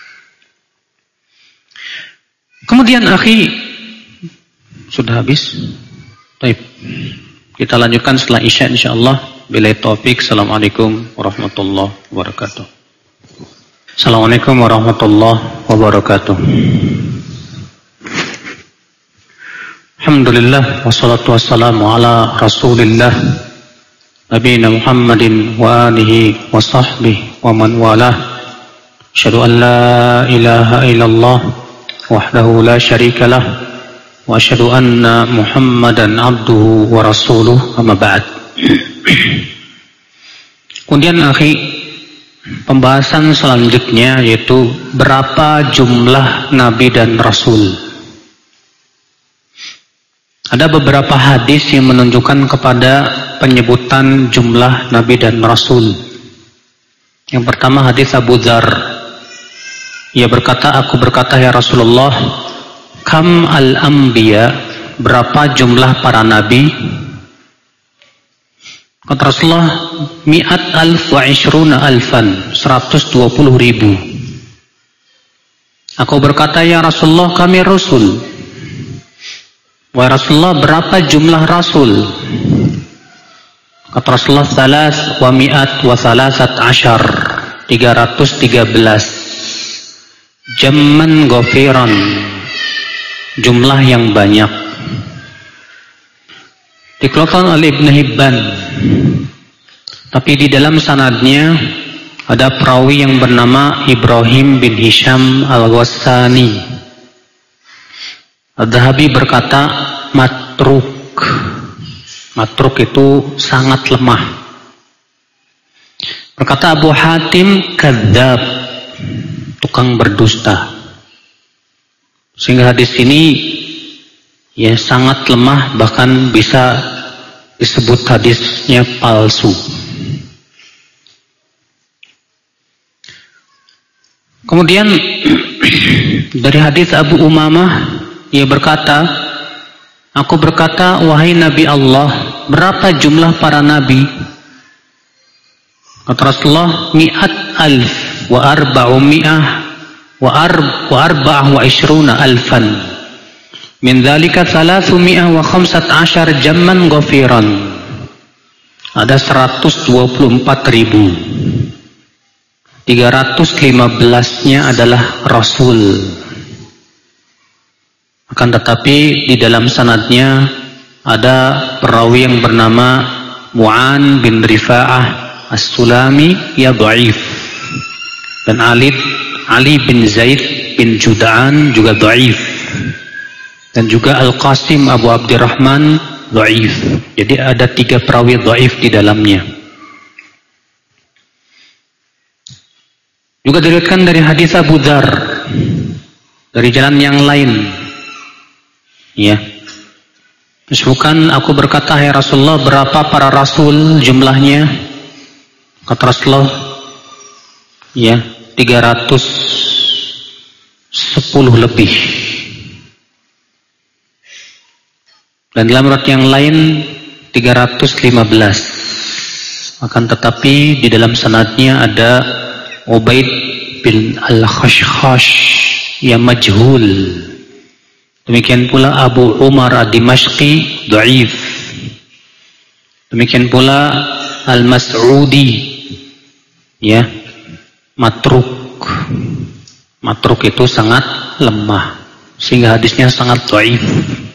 Kemudian akhi, sudah habis? Baik. Kita lanjutkan setelah Isya insyaallah. Billahi taufik. Assalamualaikum warahmatullahi wabarakatuh. Assalamualaikum warahmatullahi wabarakatuh. Alhamdulillah wassalatu wassalamu ala Rasulillah Nabiyina Muhammadin wa alihi wa sahbihi wa man walah. Asyhadu an la ilaha illallah wahdahu la syarika lah wa asyhadu anna Muhammadan abduhu wa rasuluh, amma ba'd. Kemudian akhi, pembahasan selanjutnya yaitu berapa jumlah nabi dan rasul. Ada beberapa hadis yang menunjukkan kepada penyebutan jumlah nabi dan rasul. Yang pertama hadis Abu Dzar. Ia berkata, aku berkata ya Rasulullah, kam al-anbiya, berapa jumlah para nabi? Kata Rasulullah, mi'at alf wa ishruna alfan, 120.000. Aku berkata ya Rasulullah, kami rasul. Wahai Rasulullah, berapa jumlah rasul? Kata Rasulullah, salas wa mi'at wa salasat ashar, 313. Jamman ghafiran, jumlah yang banyak. Dikeluarkan oleh Ibn Hibban, tapi di dalam sanadnya ada perawi yang bernama Ibrahim bin Hisham al-Ghassani. Adz-Dzahabi berkata matruk. Matruk itu sangat lemah. Berkata Abu Hatim, kadzdzab, tukang berdusta. Sehingga hadis ini ya sangat lemah, bahkan bisa disebut hadisnya palsu. Kemudian dari hadis Abu Umamah, ia berkata, aku berkata, wahai Nabi Allah, berapa jumlah para nabi? Kata Rasulullah, mi'at alf wa arba'umi'ah wa arba'ah wa ishruna alfan. Min dzalika 315 jamman ghafiran. Ada 124.000. 315-nya adalah rasul. Akan tetapi di dalam sanadnya ada perawi yang bernama Mu'an bin Rifa'ah As-Sulami, ya dhaif. Dan Ali bin Zaid bin Jud'an juga dhaif. Dan juga Al-Qasim Abu Abdurrahman dhaif. Jadi ada 3 perawi dhaif di dalamnya. Juga diriwayatkan dari hadis Abu Dzar dari jalan yang lain. Ya. Disebutkan, aku berkata, "Hai Rasulullah, berapa para rasul jumlahnya?" Kata Rasulullah, ya, 310 lebih. Dan dalam riwayat yang lain 315. Akan tetapi di dalam sanadnya ada Ubaid bin Al-Khashkhash yang majhul. Demikian pula Abu Umar Ad-Dimashqi dhaif. Demikian pula Al-Mas'udi, ya, matruk. Matruk itu sangat lemah sehingga hadisnya sangat dhaif.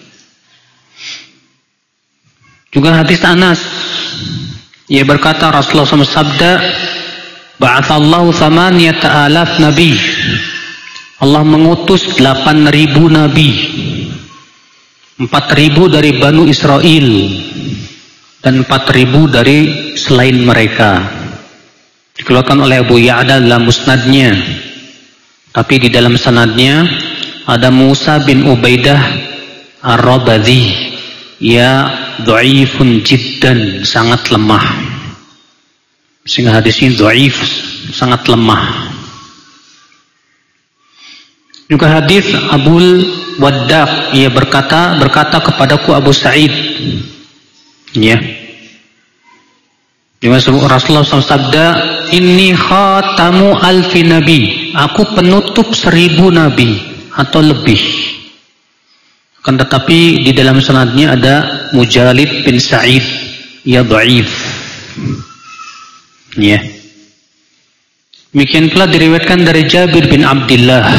Juga hadis Anas, ia berkata, Rasulullah SAW sabda, "Ba'athallahu 8,000 nabi." Allah mengutus 8.000 nabi. 4.000 dari Banu Israel dan 4.000 dari selain mereka. Dikeluarkan oleh Abu Ya'la dalam musnadnya. Tapi di dalam sanadnya ada Musa bin Ubaidah Ar-Rabadhi, ya dhaifun jiddan, sangat lemah. Sehingga hadis ini dhaif, sangat lemah. Juga hadis Abul Waddaq, ia berkata kepadaku Abu Sa'id, ya, Rasulullah SAW sabda, "Inni khatamu alfi nabi." Aku penutup 1000 nabi atau lebih. Akan tetapi di dalam sanadnya ada Mujalid bin Sa'id, ia dhaif. Ya. Demikian pula diriwayatkan dari Jabir bin Abdullah.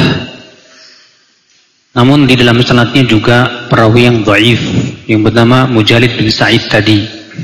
Namun di dalam sanadnya juga perawi yang dhaif yang bernama Mujalid bin Sa'id tadi.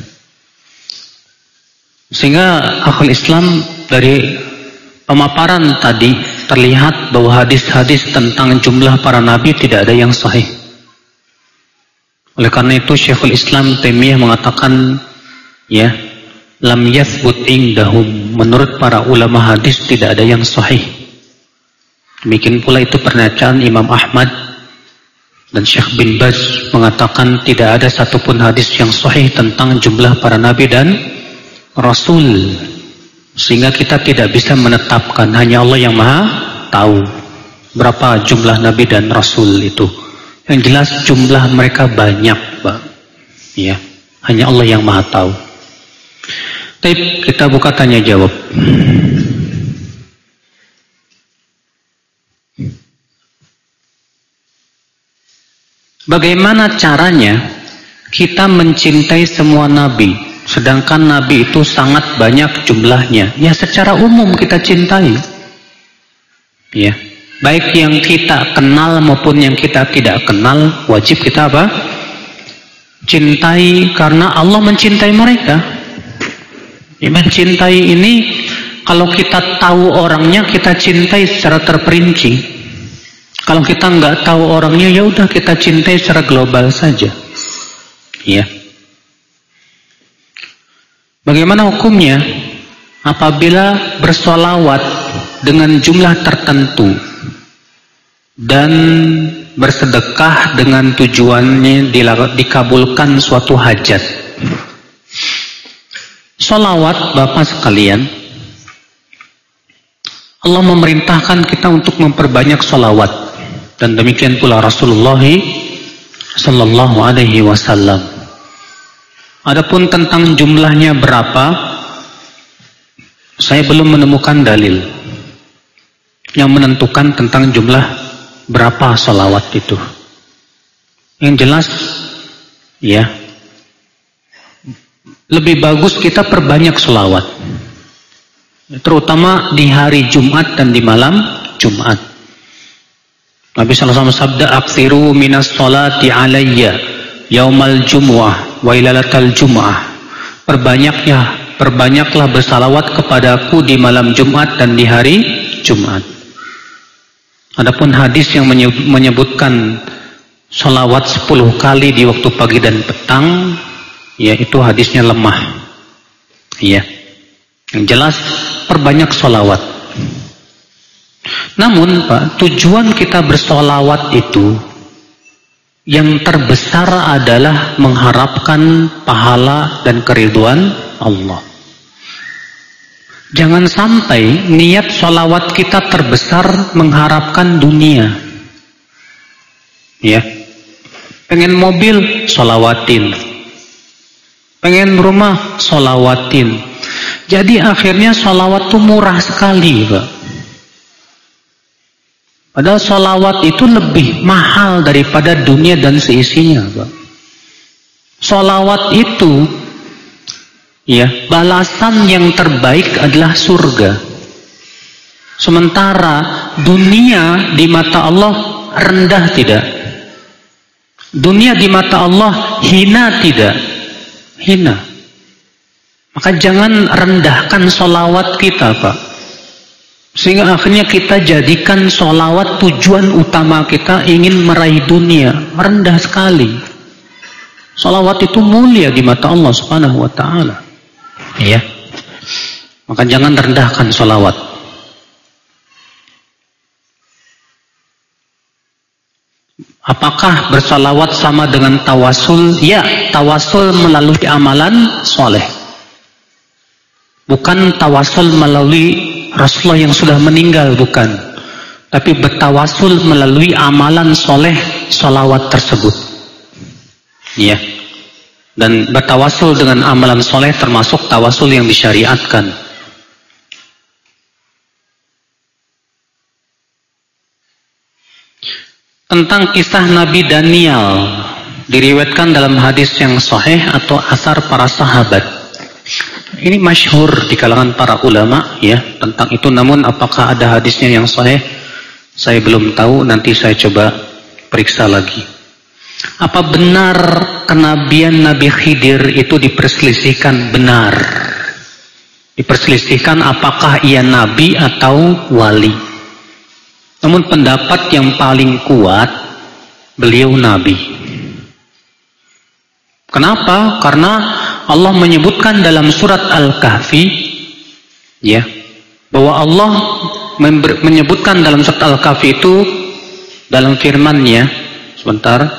Sehingga akhul Islam dari pemaparan tadi terlihat bahwa hadis-hadis tentang jumlah para nabi tidak ada yang sahih. Oleh karena itu Syekhul Islam Taimiyah mengatakan, ya, lam yathbut indahum, menurut para ulama hadis tidak ada yang sahih. Demikian pula itu pernyataan Imam Ahmad dan Syekh bin Baz mengatakan tidak ada satupun hadis yang sahih tentang jumlah para nabi dan rasul. Sehingga kita tidak bisa menetapkan, hanya Allah yang maha tahu berapa jumlah nabi dan rasul itu. Yang jelas jumlah mereka banyak, Pak. Ya, hanya Allah yang maha tahu. Tapi kita buka tanya jawab. Bagaimana caranya kita mencintai semua nabi, sedangkan nabi itu sangat banyak jumlahnya? Ya, secara umum kita cintai. Ya, baik yang kita kenal maupun yang kita tidak kenal, wajib kita apa? Cintai, karena Allah mencintai mereka. Ya, mencintai ini kalau kita tahu orangnya kita cintai secara terperinci. Kalau kita nggak tahu orangnya, ya udah kita cintai secara global saja. Ya. Bagaimana hukumnya apabila bersolawat dengan jumlah tertentu dan bersedekah dengan tujuannya dikabulkan suatu hajat? Solawat, Bapak sekalian, Allah memerintahkan kita untuk memperbanyak solawat. Dan demikian pula Rasulullah sallallahu alaihi wasallam. Adapun tentang jumlahnya berapa, saya belum menemukan dalil yang menentukan tentang jumlah berapa salawat itu. Yang jelas, ya, lebih bagus kita perbanyak salawat, terutama di hari Jumat dan di malam Jumat. Nabi sallallahu alaihi wasallam sabda, "Aktsiru minas sholati alayya yaumal jumu'ah wa ilalatal jumu'ah." Perbanyaklah bersalawat kepadaku di malam Jumat dan di hari Jumat. Adapun hadis yang menyebutkan salawat 10 kali di waktu pagi dan petang, ya, itu hadisnya lemah. Ya. Yang jelas perbanyak salawat. Namun Pak, tujuan kita bersolawat itu yang terbesar adalah mengharapkan pahala dan keridhaan Allah. Jangan sampai niat solawat kita terbesar mengharapkan dunia. Ya, pengen mobil, solawatin. Pengen rumah, solawatin. Jadi akhirnya solawat itu murah sekali, Pak. Padahal solawat itu lebih mahal daripada dunia dan seisinya, Pak. Solawat itu, ya, balasan yang terbaik adalah surga. Sementara dunia di mata Allah rendah tidak? Dunia di mata Allah hina tidak? Hina. Maka jangan rendahkan solawat kita, Pak. Sehingga akhirnya kita jadikan solawat tujuan utama kita ingin meraih dunia. Rendah sekali. Solawat itu mulia di mata Allah Subhanahu wa ta'ala. Ya. Maka jangan rendahkan solawat. Apakah bersolawat sama dengan tawasul? Ya, tawasul melalui amalan soleh. Bukan tawasul melalui Rasulullah yang sudah meninggal, bukan. Tapi bertawasul melalui amalan soleh solawat tersebut. Ya. Dan bertawasul dengan amalan soleh termasuk tawasul yang disyariatkan. Tentang kisah Nabi Daniel, diriwayatkan dalam hadis yang sahih atau asar para sahabat. Ini masyhur di kalangan para ulama, ya, tentang itu. Namun apakah ada hadisnya yang sahih? Saya belum tahu, nanti saya coba periksa lagi. Apa benar kenabian Nabi Khidir itu diperselisihkan? Benar. Diperselisihkan apakah ia nabi atau wali. Namun pendapat yang paling kuat, beliau nabi. Kenapa? Karena Allah menyebutkan dalam surat Al-Kahfi, ya, bahwa Allah menyebutkan dalam surat Al-Kahfi itu dalam firman-Nya, sebentar.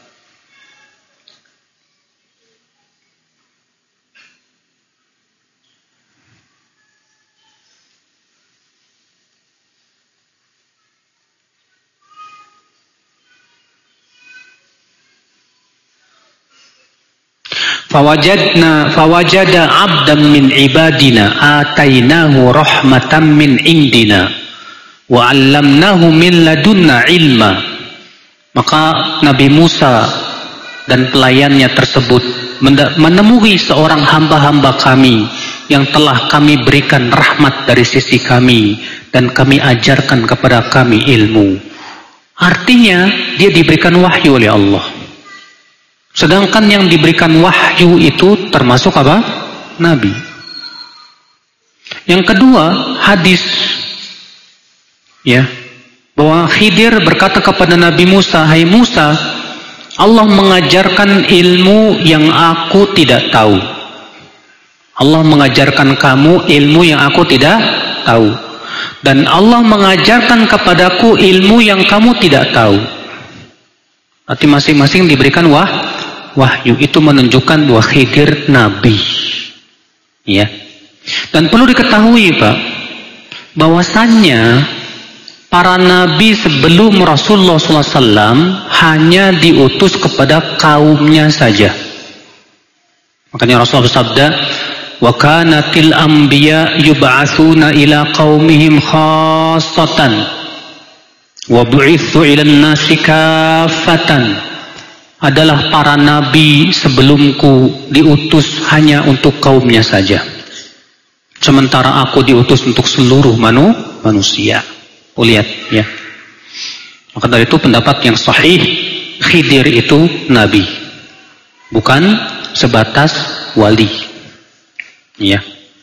Fawajada abdan min ibadina atainahu rahmatan min indina wa 'allamnahu min ladunna ilma. Maka Nabi Musa dan pelayannya tersebut menemui seorang hamba-hamba kami yang telah kami berikan rahmat dari sisi kami dan kami ajarkan kepada kami ilmu. Artinya dia diberikan wahyu oleh Allah. Sedangkan yang diberikan wahyu itu termasuk apa? Nabi. Yang kedua, hadis, ya, bahwa Khidir berkata kepada Nabi Musa, "Hai Musa, Allah mengajarkan ilmu yang aku tidak tahu. Allah mengajarkan kamu ilmu yang aku tidak tahu. Dan Allah mengajarkan kepadaku ilmu yang kamu tidak tahu." Berarti masing-masing diberikan wahyu. Itu menunjukkan bahwa Khidir nabi. Ya. Dan perlu diketahui, Pak, bahwasannya para nabi sebelum Rasulullah SAW hanya diutus kepada kaumnya saja. Makanya Rasulullah bersabda, "Wa kanatil anbiya yub'atsuna ila qaumihim khassatan wa bu'itsu ilan nasi kaffatan." Adalah para nabi sebelumku diutus hanya untuk kaumnya saja. Sementara aku diutus untuk seluruh manusia. Lihat, ya. Maka dari itu pendapat yang sahih, Khidir itu nabi. Bukan sebatas wali. Ya.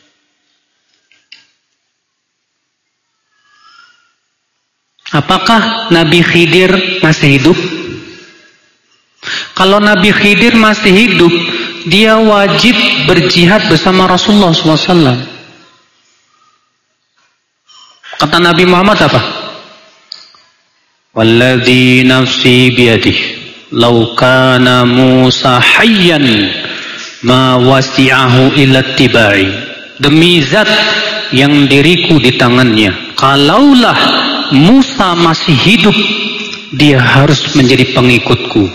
Apakah Nabi Khidir masih hidup? Kalau Nabi Khidir masih hidup, dia wajib berjihad bersama Rasulullah SAW. Kata Nabi Muhammad apa? Walladzi nafsi biyadihi law kana Musa hayyan ma wasi'ahu illa tibai. Demi zat yang diriku di tangannya, kalaulah Musa masih hidup, dia harus menjadi pengikutku.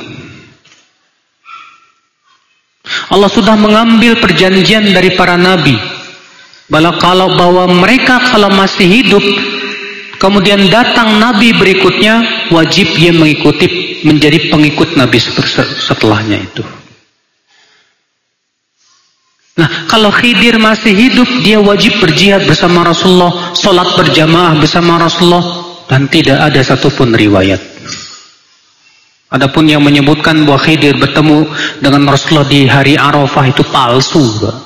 Allah sudah mengambil perjanjian dari para nabi bahwa mereka kalau masih hidup, kemudian datang nabi berikutnya, wajib dia mengikuti, menjadi pengikut nabi setelahnya itu. Nah, kalau Khidir masih hidup, dia wajib berjihad bersama Rasulullah, sholat berjamaah bersama Rasulullah, dan tidak ada satupun riwayat. Adapun yang menyebutkan bahwa Khidir bertemu dengan Rasulullah di hari Arafah itu palsu.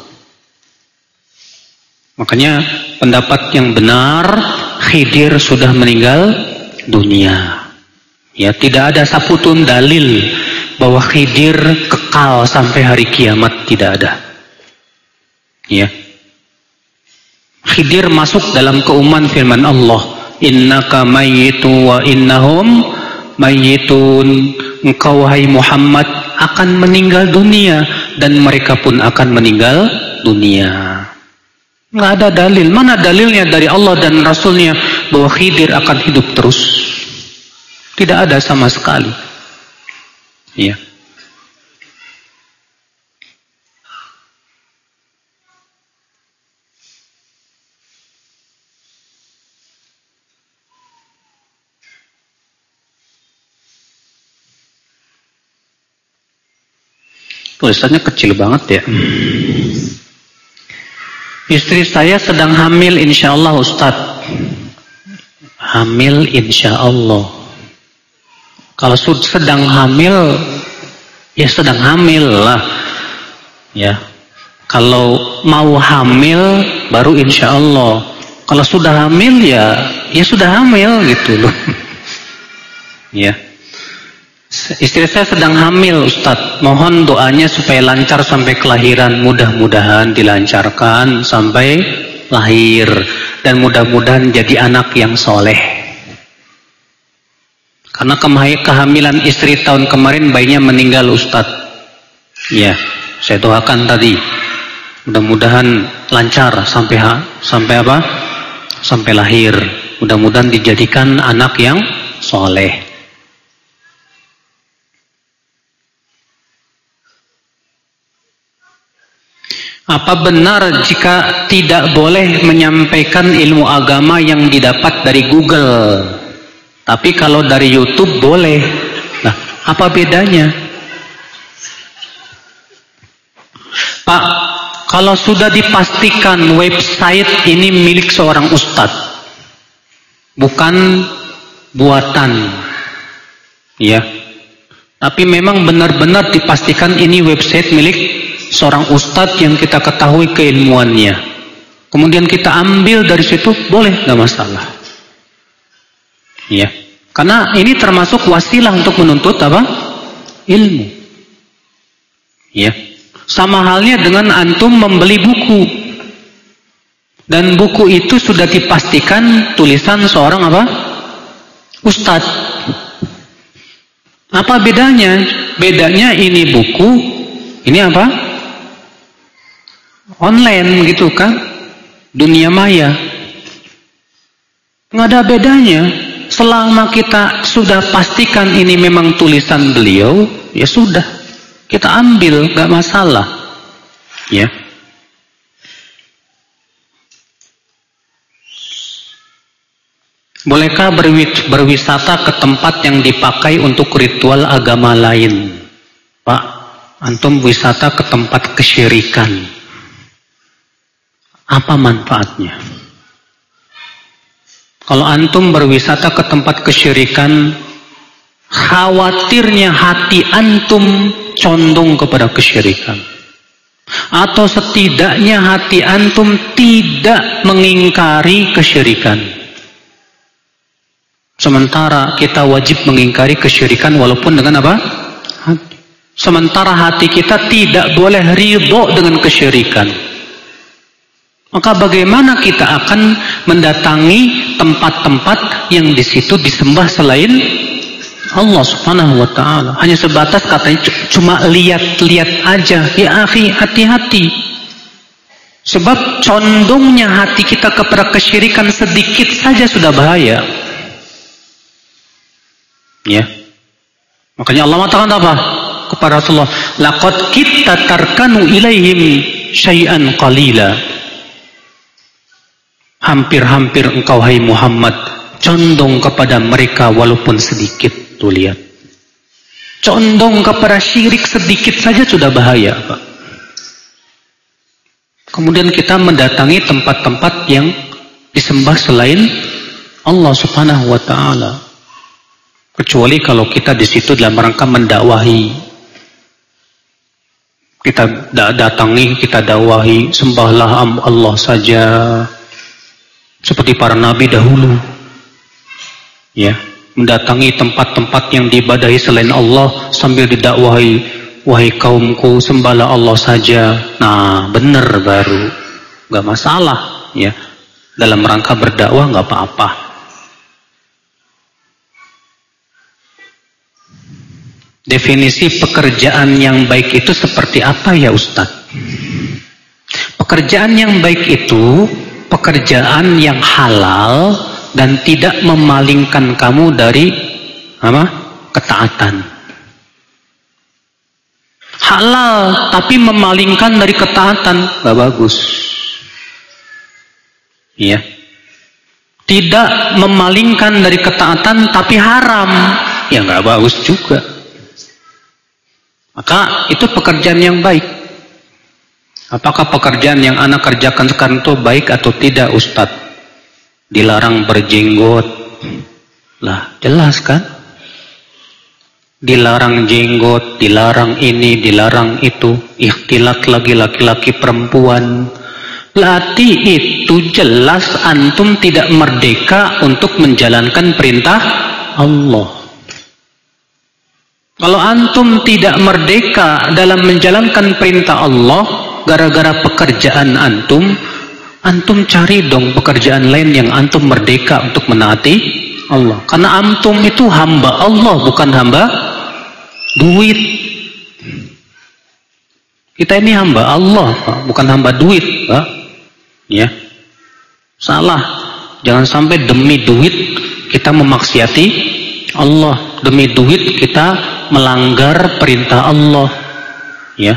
Makanya pendapat yang benar, Khidir sudah meninggal dunia. Ya, tidak ada satupun dalil bahwa Khidir kekal sampai hari kiamat, tidak ada. Ya. Khidir masuk dalam keumuman firman Allah, innaka mayyitu wa innahum mayyitun. Engkau wahai Muhammad akan meninggal dunia dan mereka pun akan meninggal dunia. Nggak ada dalil. Mana dalilnya dari Allah dan Rasulnya bahwa Khidir akan hidup terus? Tidak ada sama sekali. Ya. Tulisannya kecil banget ya. Istri saya sedang hamil insya Allah Ustadz. Hamil insya Allah. Kalau sedang hamil, ya sedang hamil lah. Ya. Kalau mau hamil, baru insya Allah. Kalau sudah hamil, ya sudah hamil gitu loh. Ya. Istri saya sedang hamil Ustadz, mohon doanya supaya lancar sampai kelahiran, mudah-mudahan dilancarkan sampai lahir dan mudah-mudahan jadi anak yang soleh. Karena kehamilan istri tahun kemarin bayinya meninggal Ustadz. Ya, saya doakan tadi, mudah-mudahan lancar sampai apa? Sampai lahir, mudah-mudahan dijadikan anak yang soleh. Apa benar jika tidak boleh menyampaikan ilmu agama yang didapat dari Google, tapi kalau dari YouTube boleh? Nah, apa bedanya? Pak, kalau sudah dipastikan website ini milik seorang ustadz, bukan buatan, ya, tapi memang benar-benar dipastikan ini website milik seorang ustadz yang kita ketahui keilmuannya, kemudian kita ambil dari situ, boleh, nggak masalah. Ya, karena ini termasuk wasilah untuk menuntut apa? Ilmu. Ya, sama halnya dengan antum membeli buku, dan buku itu sudah dipastikan tulisan seorang apa? Ustadz. Apa bedanya? Bedanya ini buku, ini apa? Online gitu kan, dunia maya. Nggak ada bedanya. Selama kita sudah pastikan ini memang tulisan beliau, ya sudah, kita ambil, nggak masalah. Ya. Bolehkah berwisata ke tempat yang dipakai untuk ritual agama lain? Pak, antum wisata ke tempat kesyirikan, apa manfaatnya? Kalau antum berwisata ke tempat kesyirikan, khawatirnya hati antum condong kepada kesyirikan, atau setidaknya hati antum tidak mengingkari kesyirikan. Sementara kita wajib mengingkari kesyirikan walaupun dengan apa? Hati. Sementara hati kita tidak boleh ridho dengan kesyirikan. Maka bagaimana kita akan mendatangi tempat-tempat yang di situ disembah selain Allah Subhanahu wa taala? Hanya sebatas katanya cuma lihat-lihat aja. Ya akhi, hati-hati. Sebab condongnya hati kita kepada kesyirikan sedikit saja sudah bahaya. Ya. Makanya Allah mengatakan apa? Kepada Rasulullah, laqad kitta tarkanu ilaihim syai'an qalila. Hampir-hampir engkau hai Muhammad condong kepada mereka walaupun sedikit. Tuh lihat. Condong kepada syirik sedikit saja sudah bahaya, Pak. Kemudian kita mendatangi tempat-tempat yang disembah selain Allah Subhanahu wa taala. Kecuali kalau kita di situ dalam rangka mendakwahi. Kita datangi, kita dakwahi, sembahlah Allah saja. Seperti para nabi dahulu. Ya, mendatangi tempat-tempat yang diibadahi selain Allah sambil didakwahi, wahai kaumku, sembahlah Allah saja. Nah, benar baru. Gak masalah, ya. Dalam rangka berdakwah gak apa-apa. Definisi pekerjaan yang baik itu seperti apa ya Ustadz? Pekerjaan yang baik itu pekerjaan yang halal dan tidak memalingkan kamu dari apa? Ketaatan. Halal tapi memalingkan dari ketaatan, gak bagus. Iya. Tidak memalingkan dari ketaatan tapi haram, ya gak bagus juga. Maka itu pekerjaan yang baik. Apakah pekerjaan yang anak kerjakan sekarang itu baik atau tidak, Ustadz? Dilarang berjenggot. Lah, jelas kan? Dilarang jenggot, dilarang ini, dilarang itu. Ikhtilat lagi laki-laki perempuan. Berarti itu jelas antum tidak merdeka untuk menjalankan perintah Allah. Kalau antum tidak merdeka dalam menjalankan perintah Allah, gara-gara pekerjaan antum cari dong pekerjaan lain yang antum merdeka untuk menaati Allah. Karena antum itu hamba Allah, bukan hamba duit. Kita ini hamba Allah, Pak, bukan hamba duit, Pak. Ya. Salah. Jangan sampai demi duit kita memaksiati Allah. Demi duit kita melanggar perintah Allah. Ya.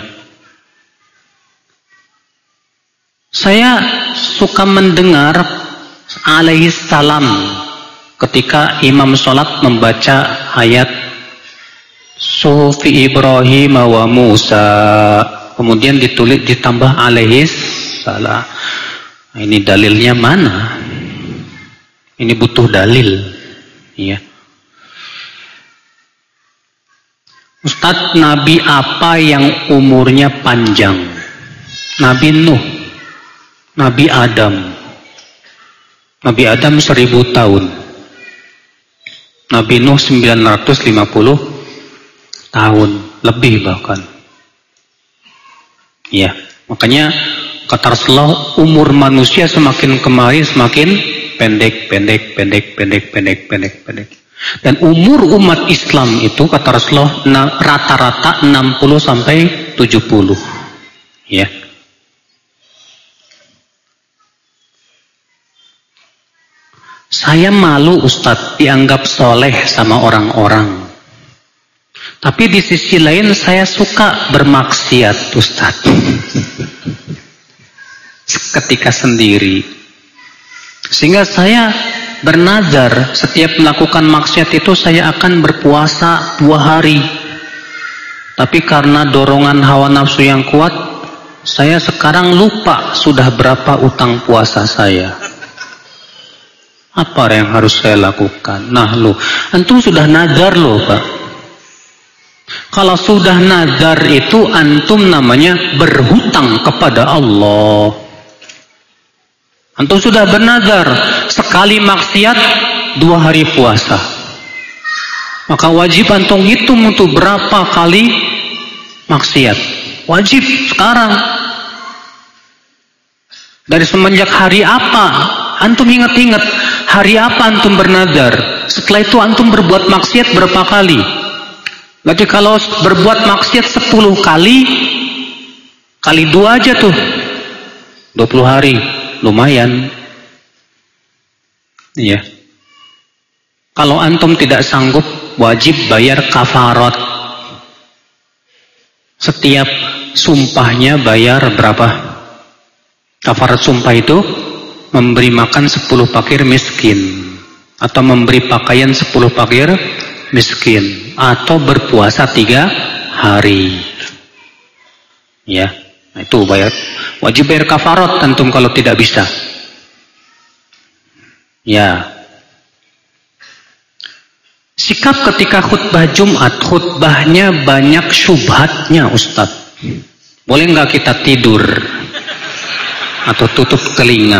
Saya suka mendengar alaihi salam ketika imam sholat membaca ayat Sufi Ibrahim wa Musa, kemudian ditulis ditambah alaihi salam. Ini dalilnya mana? Ini butuh dalil. Ya. Ustadz, Nabi apa yang umurnya panjang? Nabi Nuh, Nabi Adam. Nabi Adam 1000 tahun. Nabi Nuh 950 tahun. Lebih bahkan. Ya, makanya kata Rasulullah, umur manusia semakin kemari semakin pendek. Dan umur umat Islam itu kata Rasulullah rata-rata 60 sampai 70. Ya. Saya malu Ustadz dianggap soleh sama orang-orang. Tapi di sisi lain saya suka bermaksiat Ustadz. Ketika sendiri. Sehingga saya bernazar setiap melakukan maksiat itu saya akan berpuasa 2 hari. Tapi karena dorongan hawa nafsu yang kuat, saya sekarang lupa sudah berapa utang puasa saya. Apa yang harus saya lakukan? Nah lo, antum sudah nazar lo Pak. Kalau sudah nazar itu antum namanya berhutang kepada Allah. Antum sudah bernazar sekali maksiat 2 hari puasa. Maka wajib antum hitung untuk berapa kali maksiat. Wajib sekarang. Dan Dari semenjak hari apa antum ingat-ingat, hari apa antum bernadar? Setelah itu antum berbuat maksiat berapa kali? Berarti kalau berbuat maksiat 10 kali, kali 2 aja tuh 20 hari, lumayan. Iya. Kalau antum tidak sanggup, wajib bayar kafarat. Setiap sumpahnya bayar berapa? Kafarat sumpah itu memberi makan 10 fakir miskin, atau memberi pakaian 10 fakir miskin, atau berpuasa 3 hari. Ya, nah itu bayar, wajib bayar kafarat antum kalau tidak bisa. Ya. Sikap ketika khutbah Jumat, khutbahnya banyak syubhatnya Ustadz. Boleh nggak kita tidur atau tutup telinga?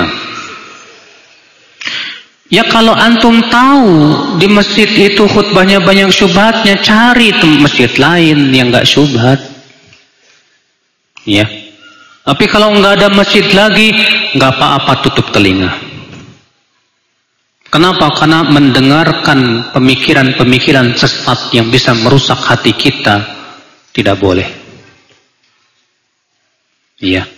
Ya kalau antum tahu di masjid itu khutbahnya banyak syubhatnya, cari masjid lain yang nggak syubhat. Ya. Tapi kalau nggak ada masjid lagi, nggak apa-apa tutup telinga. Kenapa? Karena mendengarkan pemikiran-pemikiran sesat yang bisa merusak hati kita tidak boleh. Iya.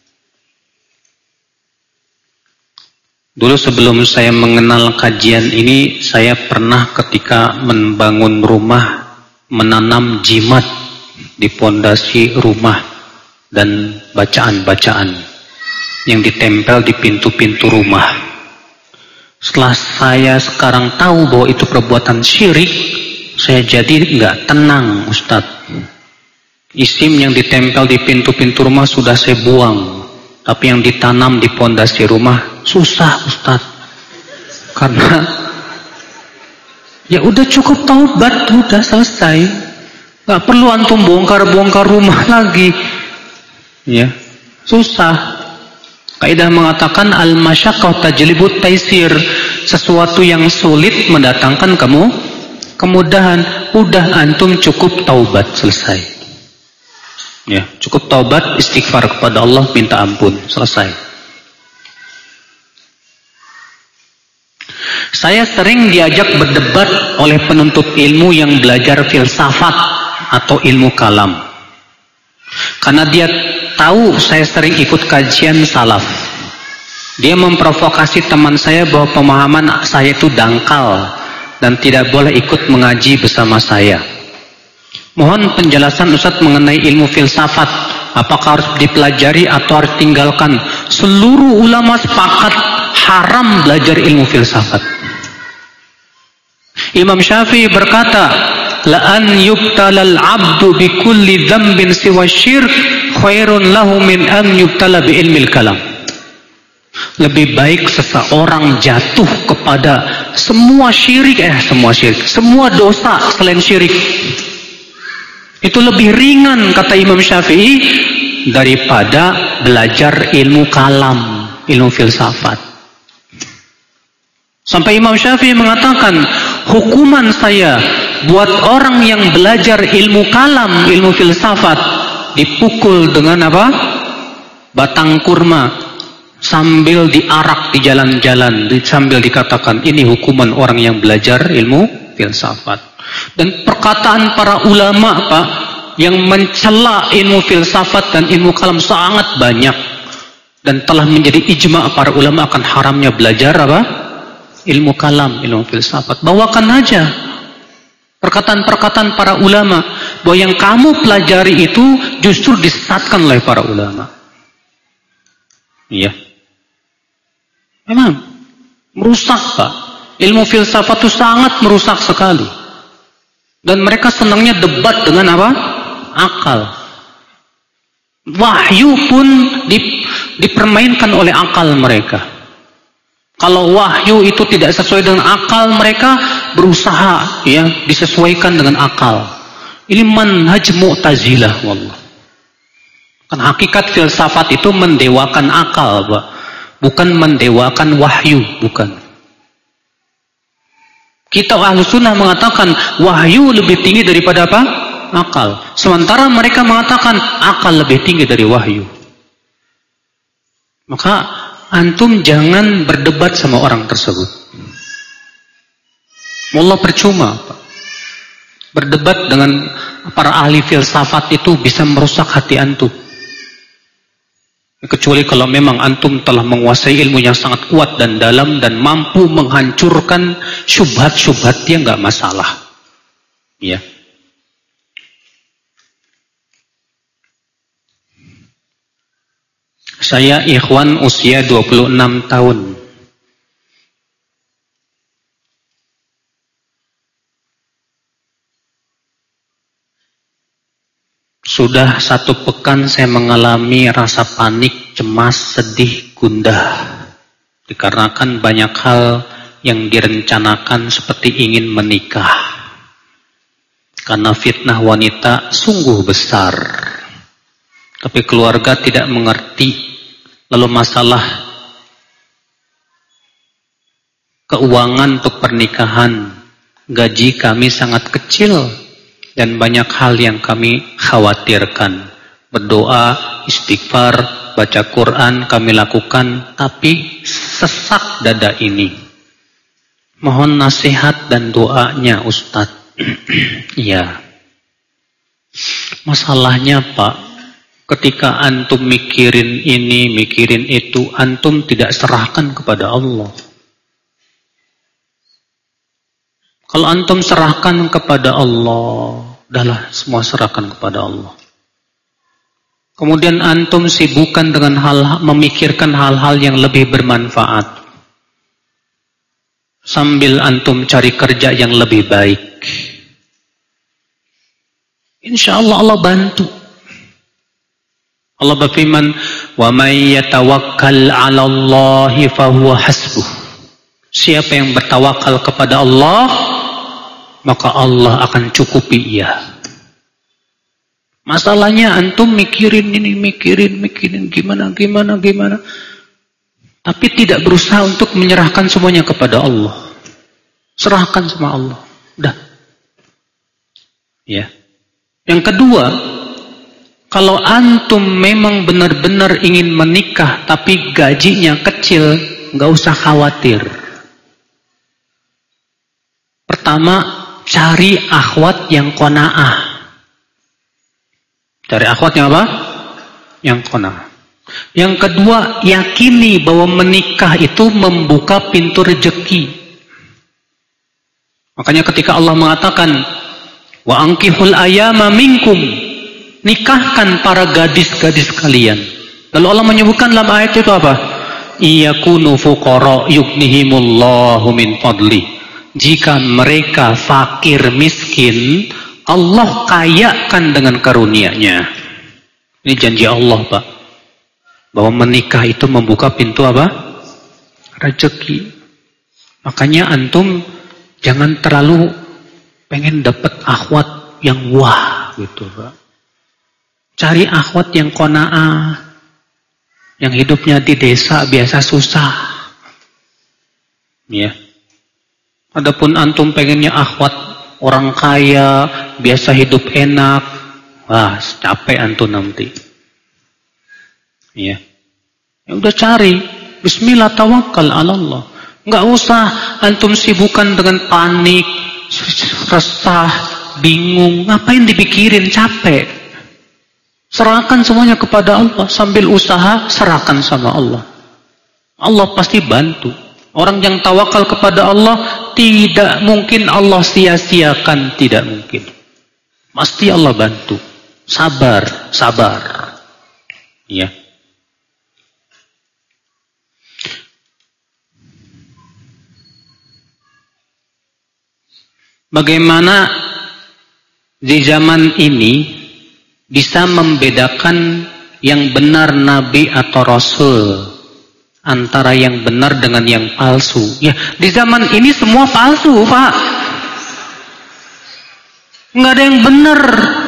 Dulu sebelum saya mengenal kajian ini, saya pernah ketika membangun rumah, menanam jimat di pondasi rumah dan bacaan-bacaan yang ditempel di pintu-pintu rumah. Setelah saya sekarang tahu bahwa itu perbuatan syirik, saya jadi nggak tenang Ustadz. Isim yang ditempel di pintu-pintu rumah sudah saya buang, tapi yang ditanam di pondasi rumah susah Ustadz. Karena ya udah cukup taubat, udah selesai. Nggak perlu antum bongkar-bongkar rumah lagi. Ya, susah. Kaidah mengatakan al-masyaqqah tajlibut taisir. Sesuatu yang sulit mendatangkan kemudahan. Udah antum cukup taubat, selesai. Ya, cukup taubat, istighfar kepada Allah, minta ampun, selesai. Saya sering diajak berdebat oleh penuntut ilmu yang belajar filsafat atau ilmu kalam. Karena dia tahu saya sering ikut kajian salaf. Dia memprovokasi teman saya bahwa pemahaman saya itu dangkal dan tidak boleh ikut mengaji bersama saya. Mohon penjelasan Ustadz mengenai ilmu filsafat. Apakah harus dipelajari atau harus tinggalkan? Seluruh ulama sepakat haram belajar ilmu filsafat. Imam Syafi'i berkata, la an yubtalal abdu bi kulli dzambin siwa syirk khairun lahu min an yubtala bi ilmil kalam. Lebih baik seseorang jatuh kepada semua dosa selain syirik. Itu lebih ringan kata Imam Syafi'i daripada belajar ilmu kalam, ilmu filsafat. Sampai Imam Syafi'i mengatakan, hukuman saya buat orang yang belajar ilmu kalam, ilmu filsafat, dipukul dengan apa? Batang kurma, sambil diarak di jalan-jalan, sambil dikatakan ini hukuman orang yang belajar ilmu filsafat. Dan perkataan para ulama Pak yang mencela ilmu filsafat dan ilmu kalam sangat banyak, dan telah menjadi ijma para ulama akan haramnya belajar apa? Ilmu kalam, ilmu filsafat. Bawakan aja perkataan-perkataan para ulama bahwa yang kamu pelajari itu justru disesatkan oleh para ulama. Iya. Memang merusak Pak. Ilmu filsafat itu sangat merusak sekali. Dan mereka senangnya debat dengan apa? Akal. Wahyu pun dipermainkan oleh akal mereka. Kalau wahyu itu tidak sesuai dengan akal, mereka berusaha ya disesuaikan dengan akal. Ini manhaj Mu'tazilah wallah. Kan hakikat filsafat itu mendewakan akal, Pak. Bukan mendewakan wahyu, bukan. Kita Ahlus Sunnah mengatakan wahyu lebih tinggi daripada apa? Akal. Sementara mereka mengatakan akal lebih tinggi dari wahyu. Maka antum jangan berdebat sama orang tersebut. Wallah percuma, Pak. Berdebat dengan para ahli filsafat itu bisa merusak hati antum. Kecuali kalau memang antum telah menguasai ilmu yang sangat kuat dan dalam dan mampu menghancurkan syubhat-syubhat, dia nggak masalah. Ya. Saya ikhwan usia 26 tahun. Sudah 1 pekan saya mengalami rasa panik, cemas, sedih, gundah. Dikarenakan banyak hal yang direncanakan seperti ingin menikah. Karena fitnah wanita sungguh besar. Tapi keluarga tidak mengerti. Lalu masalah keuangan untuk pernikahan. Gaji kami sangat kecil. Dan banyak hal yang kami khawatirkan. Berdoa, istighfar, baca Quran kami lakukan. Tapi sesak dada ini. Mohon nasihat dan doanya Ustadz. Iya. Masalahnya Pak, ketika antum mikirin ini, mikirin itu, antum tidak serahkan kepada Allah. Kalau antum serahkan kepada Allah, udahlah semua serahkan kepada Allah. Kemudian antum sibukkan dengan memikirkan hal-hal yang lebih bermanfaat. Sambil antum cari kerja yang lebih baik. Insya Allah Allah bantu. Allah berfirman, "Wa may yatawakkal 'ala Allahi fahuwa hasbuh." Siapa yang bertawakal kepada Allah, maka Allah akan cukupi ia. Masalahnya antum mikirin ini, mikirin gimana. Tapi tidak berusaha untuk menyerahkan semuanya kepada Allah. Serahkan sama Allah. Udah. Ya. Yang kedua, kalau antum memang benar-benar ingin menikah tapi gajinya kecil, nggak usah khawatir. Pertama, cari akhwat yang qanaah. Cari akhwat yang apa? Yang qanaah. Yang kedua, yakini bahwa menikah itu membuka pintu rezeki. Makanya ketika Allah mengatakan, wa ankihul ayama minkum, nikahkan para gadis-gadis kalian. Lalu Allah menyebutkan dalam ayat itu apa? Iyakunu fuqara yughnihimullahu min fadli. Jika mereka fakir miskin, Allah kayakan dengan karunia-Nya. Ini janji Allah, Pak. Bahwa menikah itu membuka pintu apa? Rezeki. Makanya antum jangan terlalu pengen dapat akhwat yang wah gitu, Pak. Cari akhwat yang qanaah, yang hidupnya di desa biasa susah. Ya. Adapun antum pengennya akhwat orang kaya, biasa hidup enak, wah capek antum nanti. Ya. Ya udah cari, bismillah tawakkal 'ala Allah. Enggak usah antum sibukkan dengan panik, resah, bingung, ngapain dipikirin, capek. Serahkan semuanya kepada Allah, sambil usaha serahkan sama Allah. Allah pasti bantu. Orang yang tawakal kepada Allah, tidak mungkin Allah sia-siakan, tidak mungkin. Pasti Allah bantu. Sabar. Ya. Bagaimana di zaman ini bisa membedakan yang benar Nabi atau Rasul, antara yang benar dengan yang palsu? Ya, di zaman ini semua palsu, Pak. Nggak ada yang benar.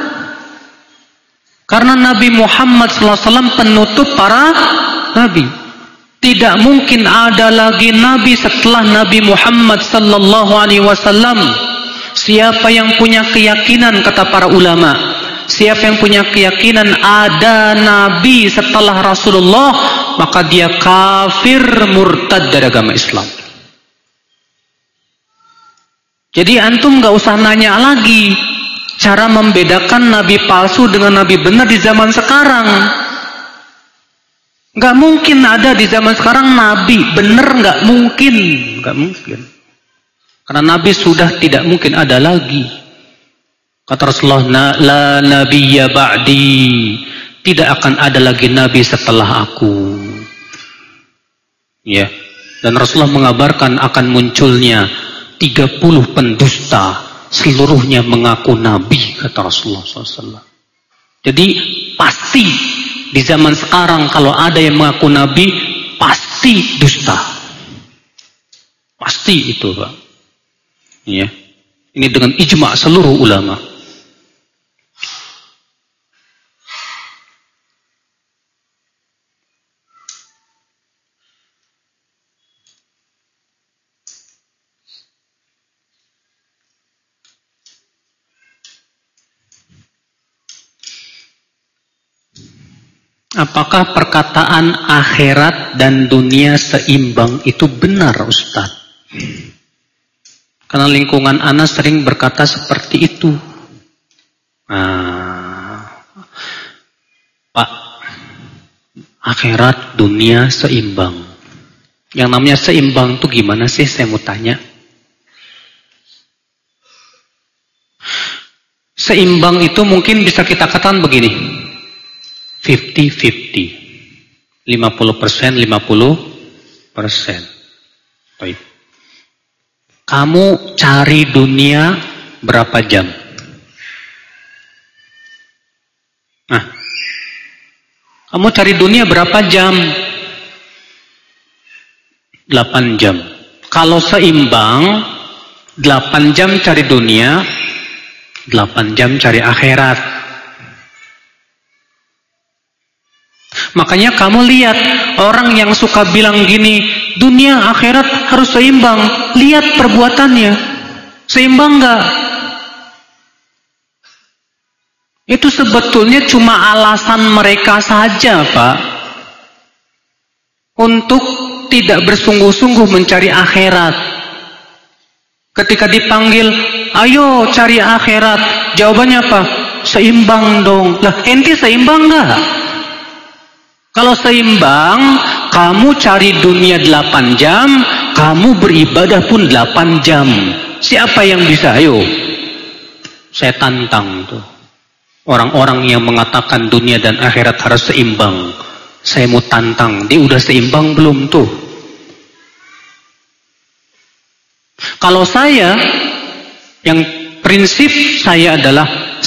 Karena Nabi Muhammad SAW penutup para nabi. Tidak mungkin ada lagi nabi setelah Nabi Muhammad SAW. Siapa yang punya keyakinan, kata para ulama, siapa yang punya keyakinan ada nabi setelah Rasulullah, maka dia kafir murtad dari agama Islam. Jadi antum gak usah nanya lagi cara membedakan nabi palsu dengan nabi benar di zaman sekarang. Gak mungkin ada di zaman sekarang nabi benar, gak mungkin. Karena nabi sudah tidak mungkin ada lagi. Kata Rasulullah, la nabiyya ba'di, tidak akan ada lagi nabi setelah aku. Ya. Dan Rasulullah mengabarkan akan munculnya 30 pendusta, seluruhnya mengaku nabi, kata Rasulullah SAW. Jadi pasti di zaman sekarang kalau ada yang mengaku nabi, pasti dusta. Pasti itu, Pak. Ya. Ini dengan ijma' seluruh ulama. Apakah perkataan akhirat dan dunia seimbang itu benar, Ustaz? Karena lingkungan ana sering berkata seperti itu. Pak, akhirat dunia seimbang. Yang namanya seimbang itu gimana sih, saya mau tanya? Seimbang itu mungkin bisa kita katakan begini. 50-50. 50%, 50%. Baik. Kamu cari dunia berapa jam? Nah, kamu cari dunia berapa jam? 8 jam. Kalau seimbang, 8 jam cari dunia, 8 jam cari akhirat. Makanya kamu lihat orang yang suka bilang gini, dunia akhirat harus seimbang. Lihat perbuatannya, seimbang enggak? Itu sebetulnya cuma alasan mereka saja, Pak, untuk tidak bersungguh-sungguh mencari akhirat. Ketika dipanggil, ayo cari akhirat, jawabannya apa? Seimbang dong. Lah, ente seimbang enggak? Kalau seimbang, kamu cari dunia 8 jam, kamu beribadah pun 8 jam. Siapa yang bisa? Ayo. Saya tantang tuh. Orang-orang yang mengatakan dunia dan akhirat harus seimbang. Saya mau tantang, dia udah seimbang belum tuh? Kalau saya, yang prinsip saya adalah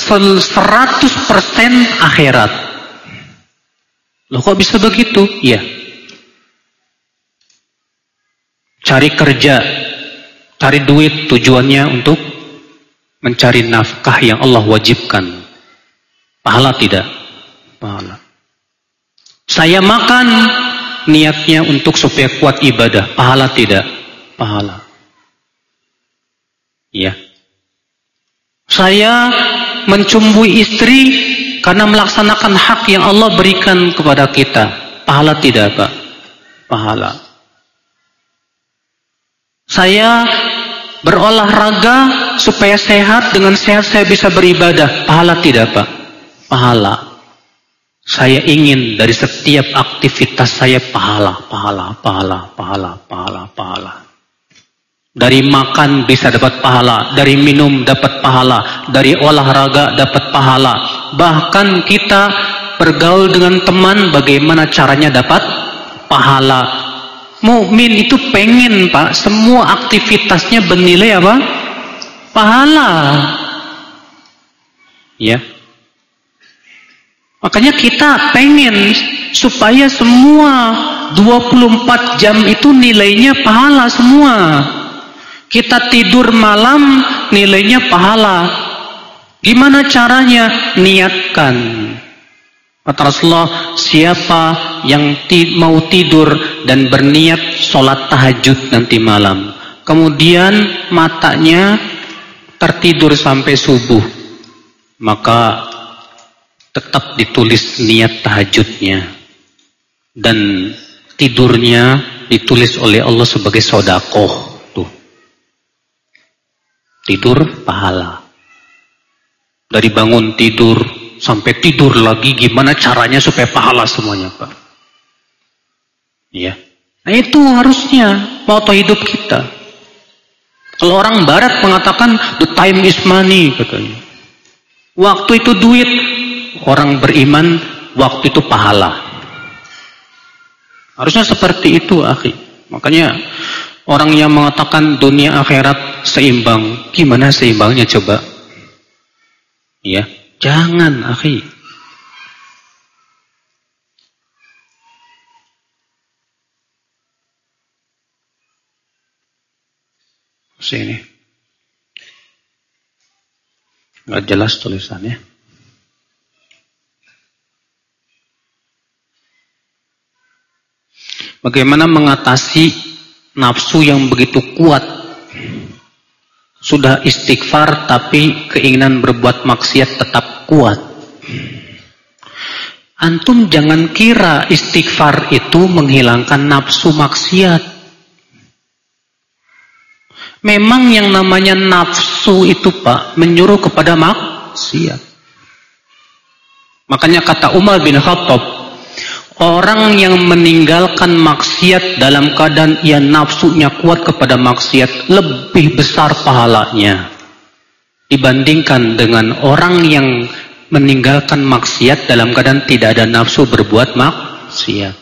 100% akhirat. Loh kok bisa begitu? Iya. Cari kerja, cari duit, tujuannya untuk mencari nafkah yang Allah wajibkan. Pahala tidak? Pahala. Saya makan, niatnya untuk supaya kuat ibadah. Pahala tidak? Pahala. Iya. Saya mencumbui istri karena melaksanakan hak yang Allah berikan kepada kita. Pahala tidak, Pak? Pahala. Saya berolahraga supaya sehat, dengan sehat saya bisa beribadah. Pahala tidak, Pak? Pahala. Saya ingin dari setiap aktivitas saya pahala, pahala, pahala, pahala, pahala, pahala. Dari makan bisa dapat pahala, dari minum dapat pahala, dari olahraga dapat pahala. Bahkan kita bergaul dengan teman, bagaimana caranya dapat pahala. Mukmin itu pengen, Pak, semua aktivitasnya bernilai apa? Pahala. Ya. Makanya kita pengen supaya semua 24 jam itu nilainya pahala semua. Kita tidur malam, nilainya pahala. Gimana caranya? Niatkan. Kata Rasulullah, siapa yang mau tidur dan berniat sholat tahajud nanti malam, kemudian matanya tertidur sampai subuh, maka tetap ditulis niat tahajudnya. Dan tidurnya ditulis oleh Allah sebagai sedekah. Tuh. Tidur pahala. Dari bangun tidur sampai tidur lagi, gimana caranya supaya pahala semuanya, Pak? Ya. Nah itu harusnya moto hidup kita. Kalau orang barat mengatakan the time is money katanya. Waktu itu duit. Orang beriman waktu itu pahala. Harusnya seperti itu, akhi. Makanya orang yang mengatakan dunia akhirat seimbang, gimana seimbangnya coba? Ya, jangan, akhi. Sini. Nggak jelas tulisannya. Bagaimana mengatasi nafsu yang begitu kuat? Sudah istighfar tapi keinginan berbuat maksiat tetap kuat. Antum jangan kira istighfar itu menghilangkan nafsu maksiat. Memang yang namanya nafsu itu, Pak, menyuruh kepada maksiat. Makanya kata Umar bin Khattab, orang yang meninggalkan maksiat dalam keadaan ia nafsunya kuat kepada maksiat lebih besar pahalanya dibandingkan dengan orang yang meninggalkan maksiat dalam keadaan tidak ada nafsu berbuat maksiat.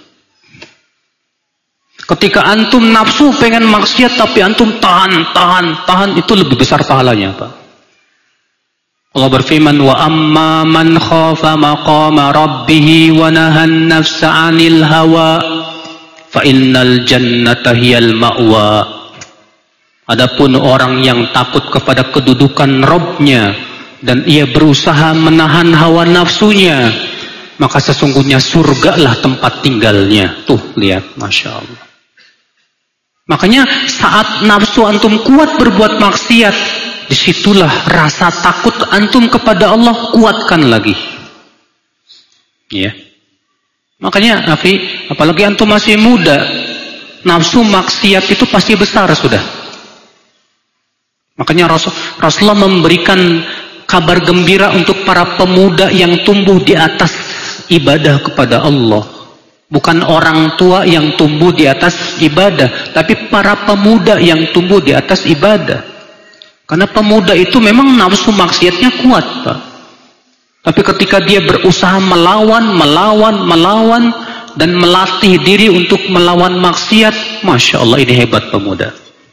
Ketika antum nafsu pengen maksiat tapi antum tahan, itu lebih besar pahalanya, Pak. Allah berfirman, wa amma man khafa maqama rabbih wa nahan nafsa 'anil hawa fa innal jannata hiyal ma'wa. Adapun orang yang takut kepada kedudukan Rabb-nya dan ia berusaha menahan hawa nafsunya, maka sesungguhnya surgalah tempat tinggalnya. Tuh, lihat, Masya Allah. Makanya saat nafsu antum kuat berbuat maksiat, disitulah rasa takut antum kepada Allah kuatkan lagi. Ya. Makanya, Afi, apalagi antum masih muda, nafsu maksiat itu pasti besar sudah. Makanya Rasulullah memberikan kabar gembira untuk para pemuda yang tumbuh di atas ibadah kepada Allah. Bukan orang tua yang tumbuh di atas ibadah, tapi para pemuda yang tumbuh di atas ibadah. Karena pemuda itu memang nafsu maksiatnya kuat, Pak. Tapi ketika dia berusaha melawan dan melatih diri untuk melawan maksiat, Masya Allah, ini hebat pemuda.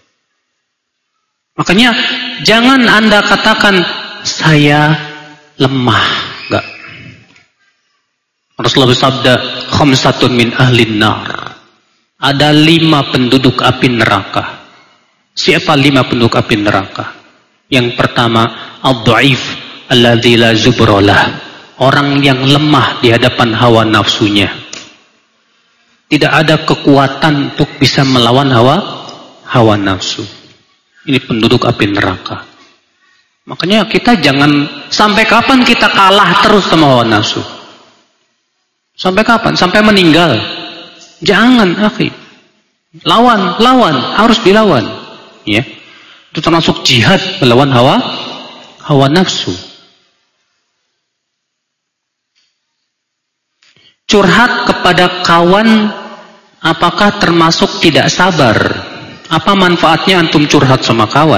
Makanya jangan Anda katakan saya lemah, enggak. Rasulullah bersabda, khamsatun min ahlin nar. Ada 5 penduduk api neraka. Siapa 5 penduduk api neraka? Yang pertama, ad-dhaif alladzi la zubralah. Orang yang lemah di hadapan hawa nafsunya. Tidak ada kekuatan untuk bisa melawan hawa nafsu. Ini penduduk api neraka. Makanya kita jangan, sampai kapan kita kalah terus sama hawa nafsu? Sampai kapan? Sampai meninggal. Jangan, akhi. Lawan, harus dilawan. Ya. Itu termasuk jihad melawan hawa nafsu. Curhat kepada kawan, apakah termasuk tidak sabar? Apa manfaatnya antum curhat sama kawan?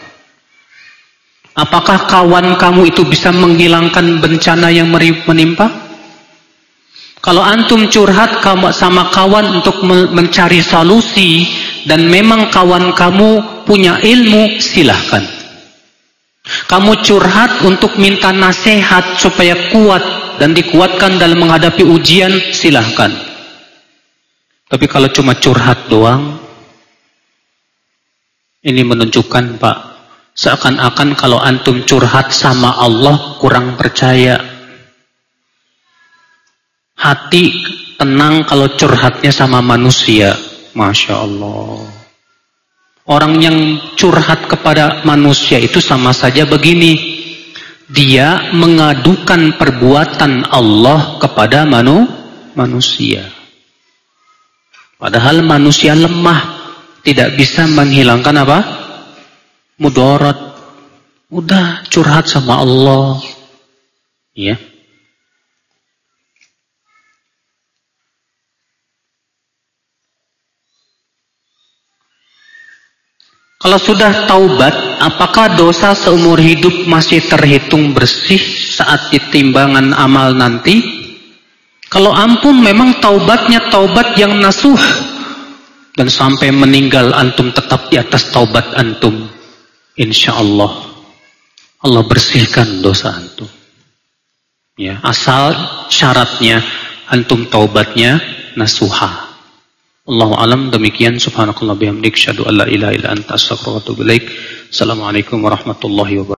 Apakah kawan kamu itu bisa menghilangkan bencana yang menimpa? Kalau antum curhat sama kawan untuk mencari solusi dan memang kawan kamu punya ilmu, silahkan. Kamu curhat untuk minta nasihat supaya kuat dan dikuatkan dalam menghadapi ujian, silahkan. Tapi kalau cuma curhat doang, ini menunjukkan, Pak, seakan-akan kalau antum curhat sama Allah kurang percaya. Hati tenang kalau curhatnya sama manusia. Masya Allah. Orang yang curhat kepada manusia itu sama saja begini. Dia mengadukan perbuatan Allah kepada manusia. Padahal manusia lemah, tidak bisa menghilangkan apa? Mudarat. Udah curhat sama Allah. Ya. Kalau sudah taubat, apakah dosa seumur hidup masih terhitung bersih saat ditimbangan amal nanti? Kalau ampun memang taubatnya taubat yang nasuh. Dan sampai meninggal antum tetap di atas taubat antum. Insya Allah. Allah bersihkan dosa antum. Ya, asal syaratnya antum taubatnya nasuha. Allahu alam, demikian. Subhanakallah bihamdik, syahadu an la ilaha illa anta, astaghfiruka wa atubu ilaik. Assalamualaikum warahmatullahi wabarakatuh.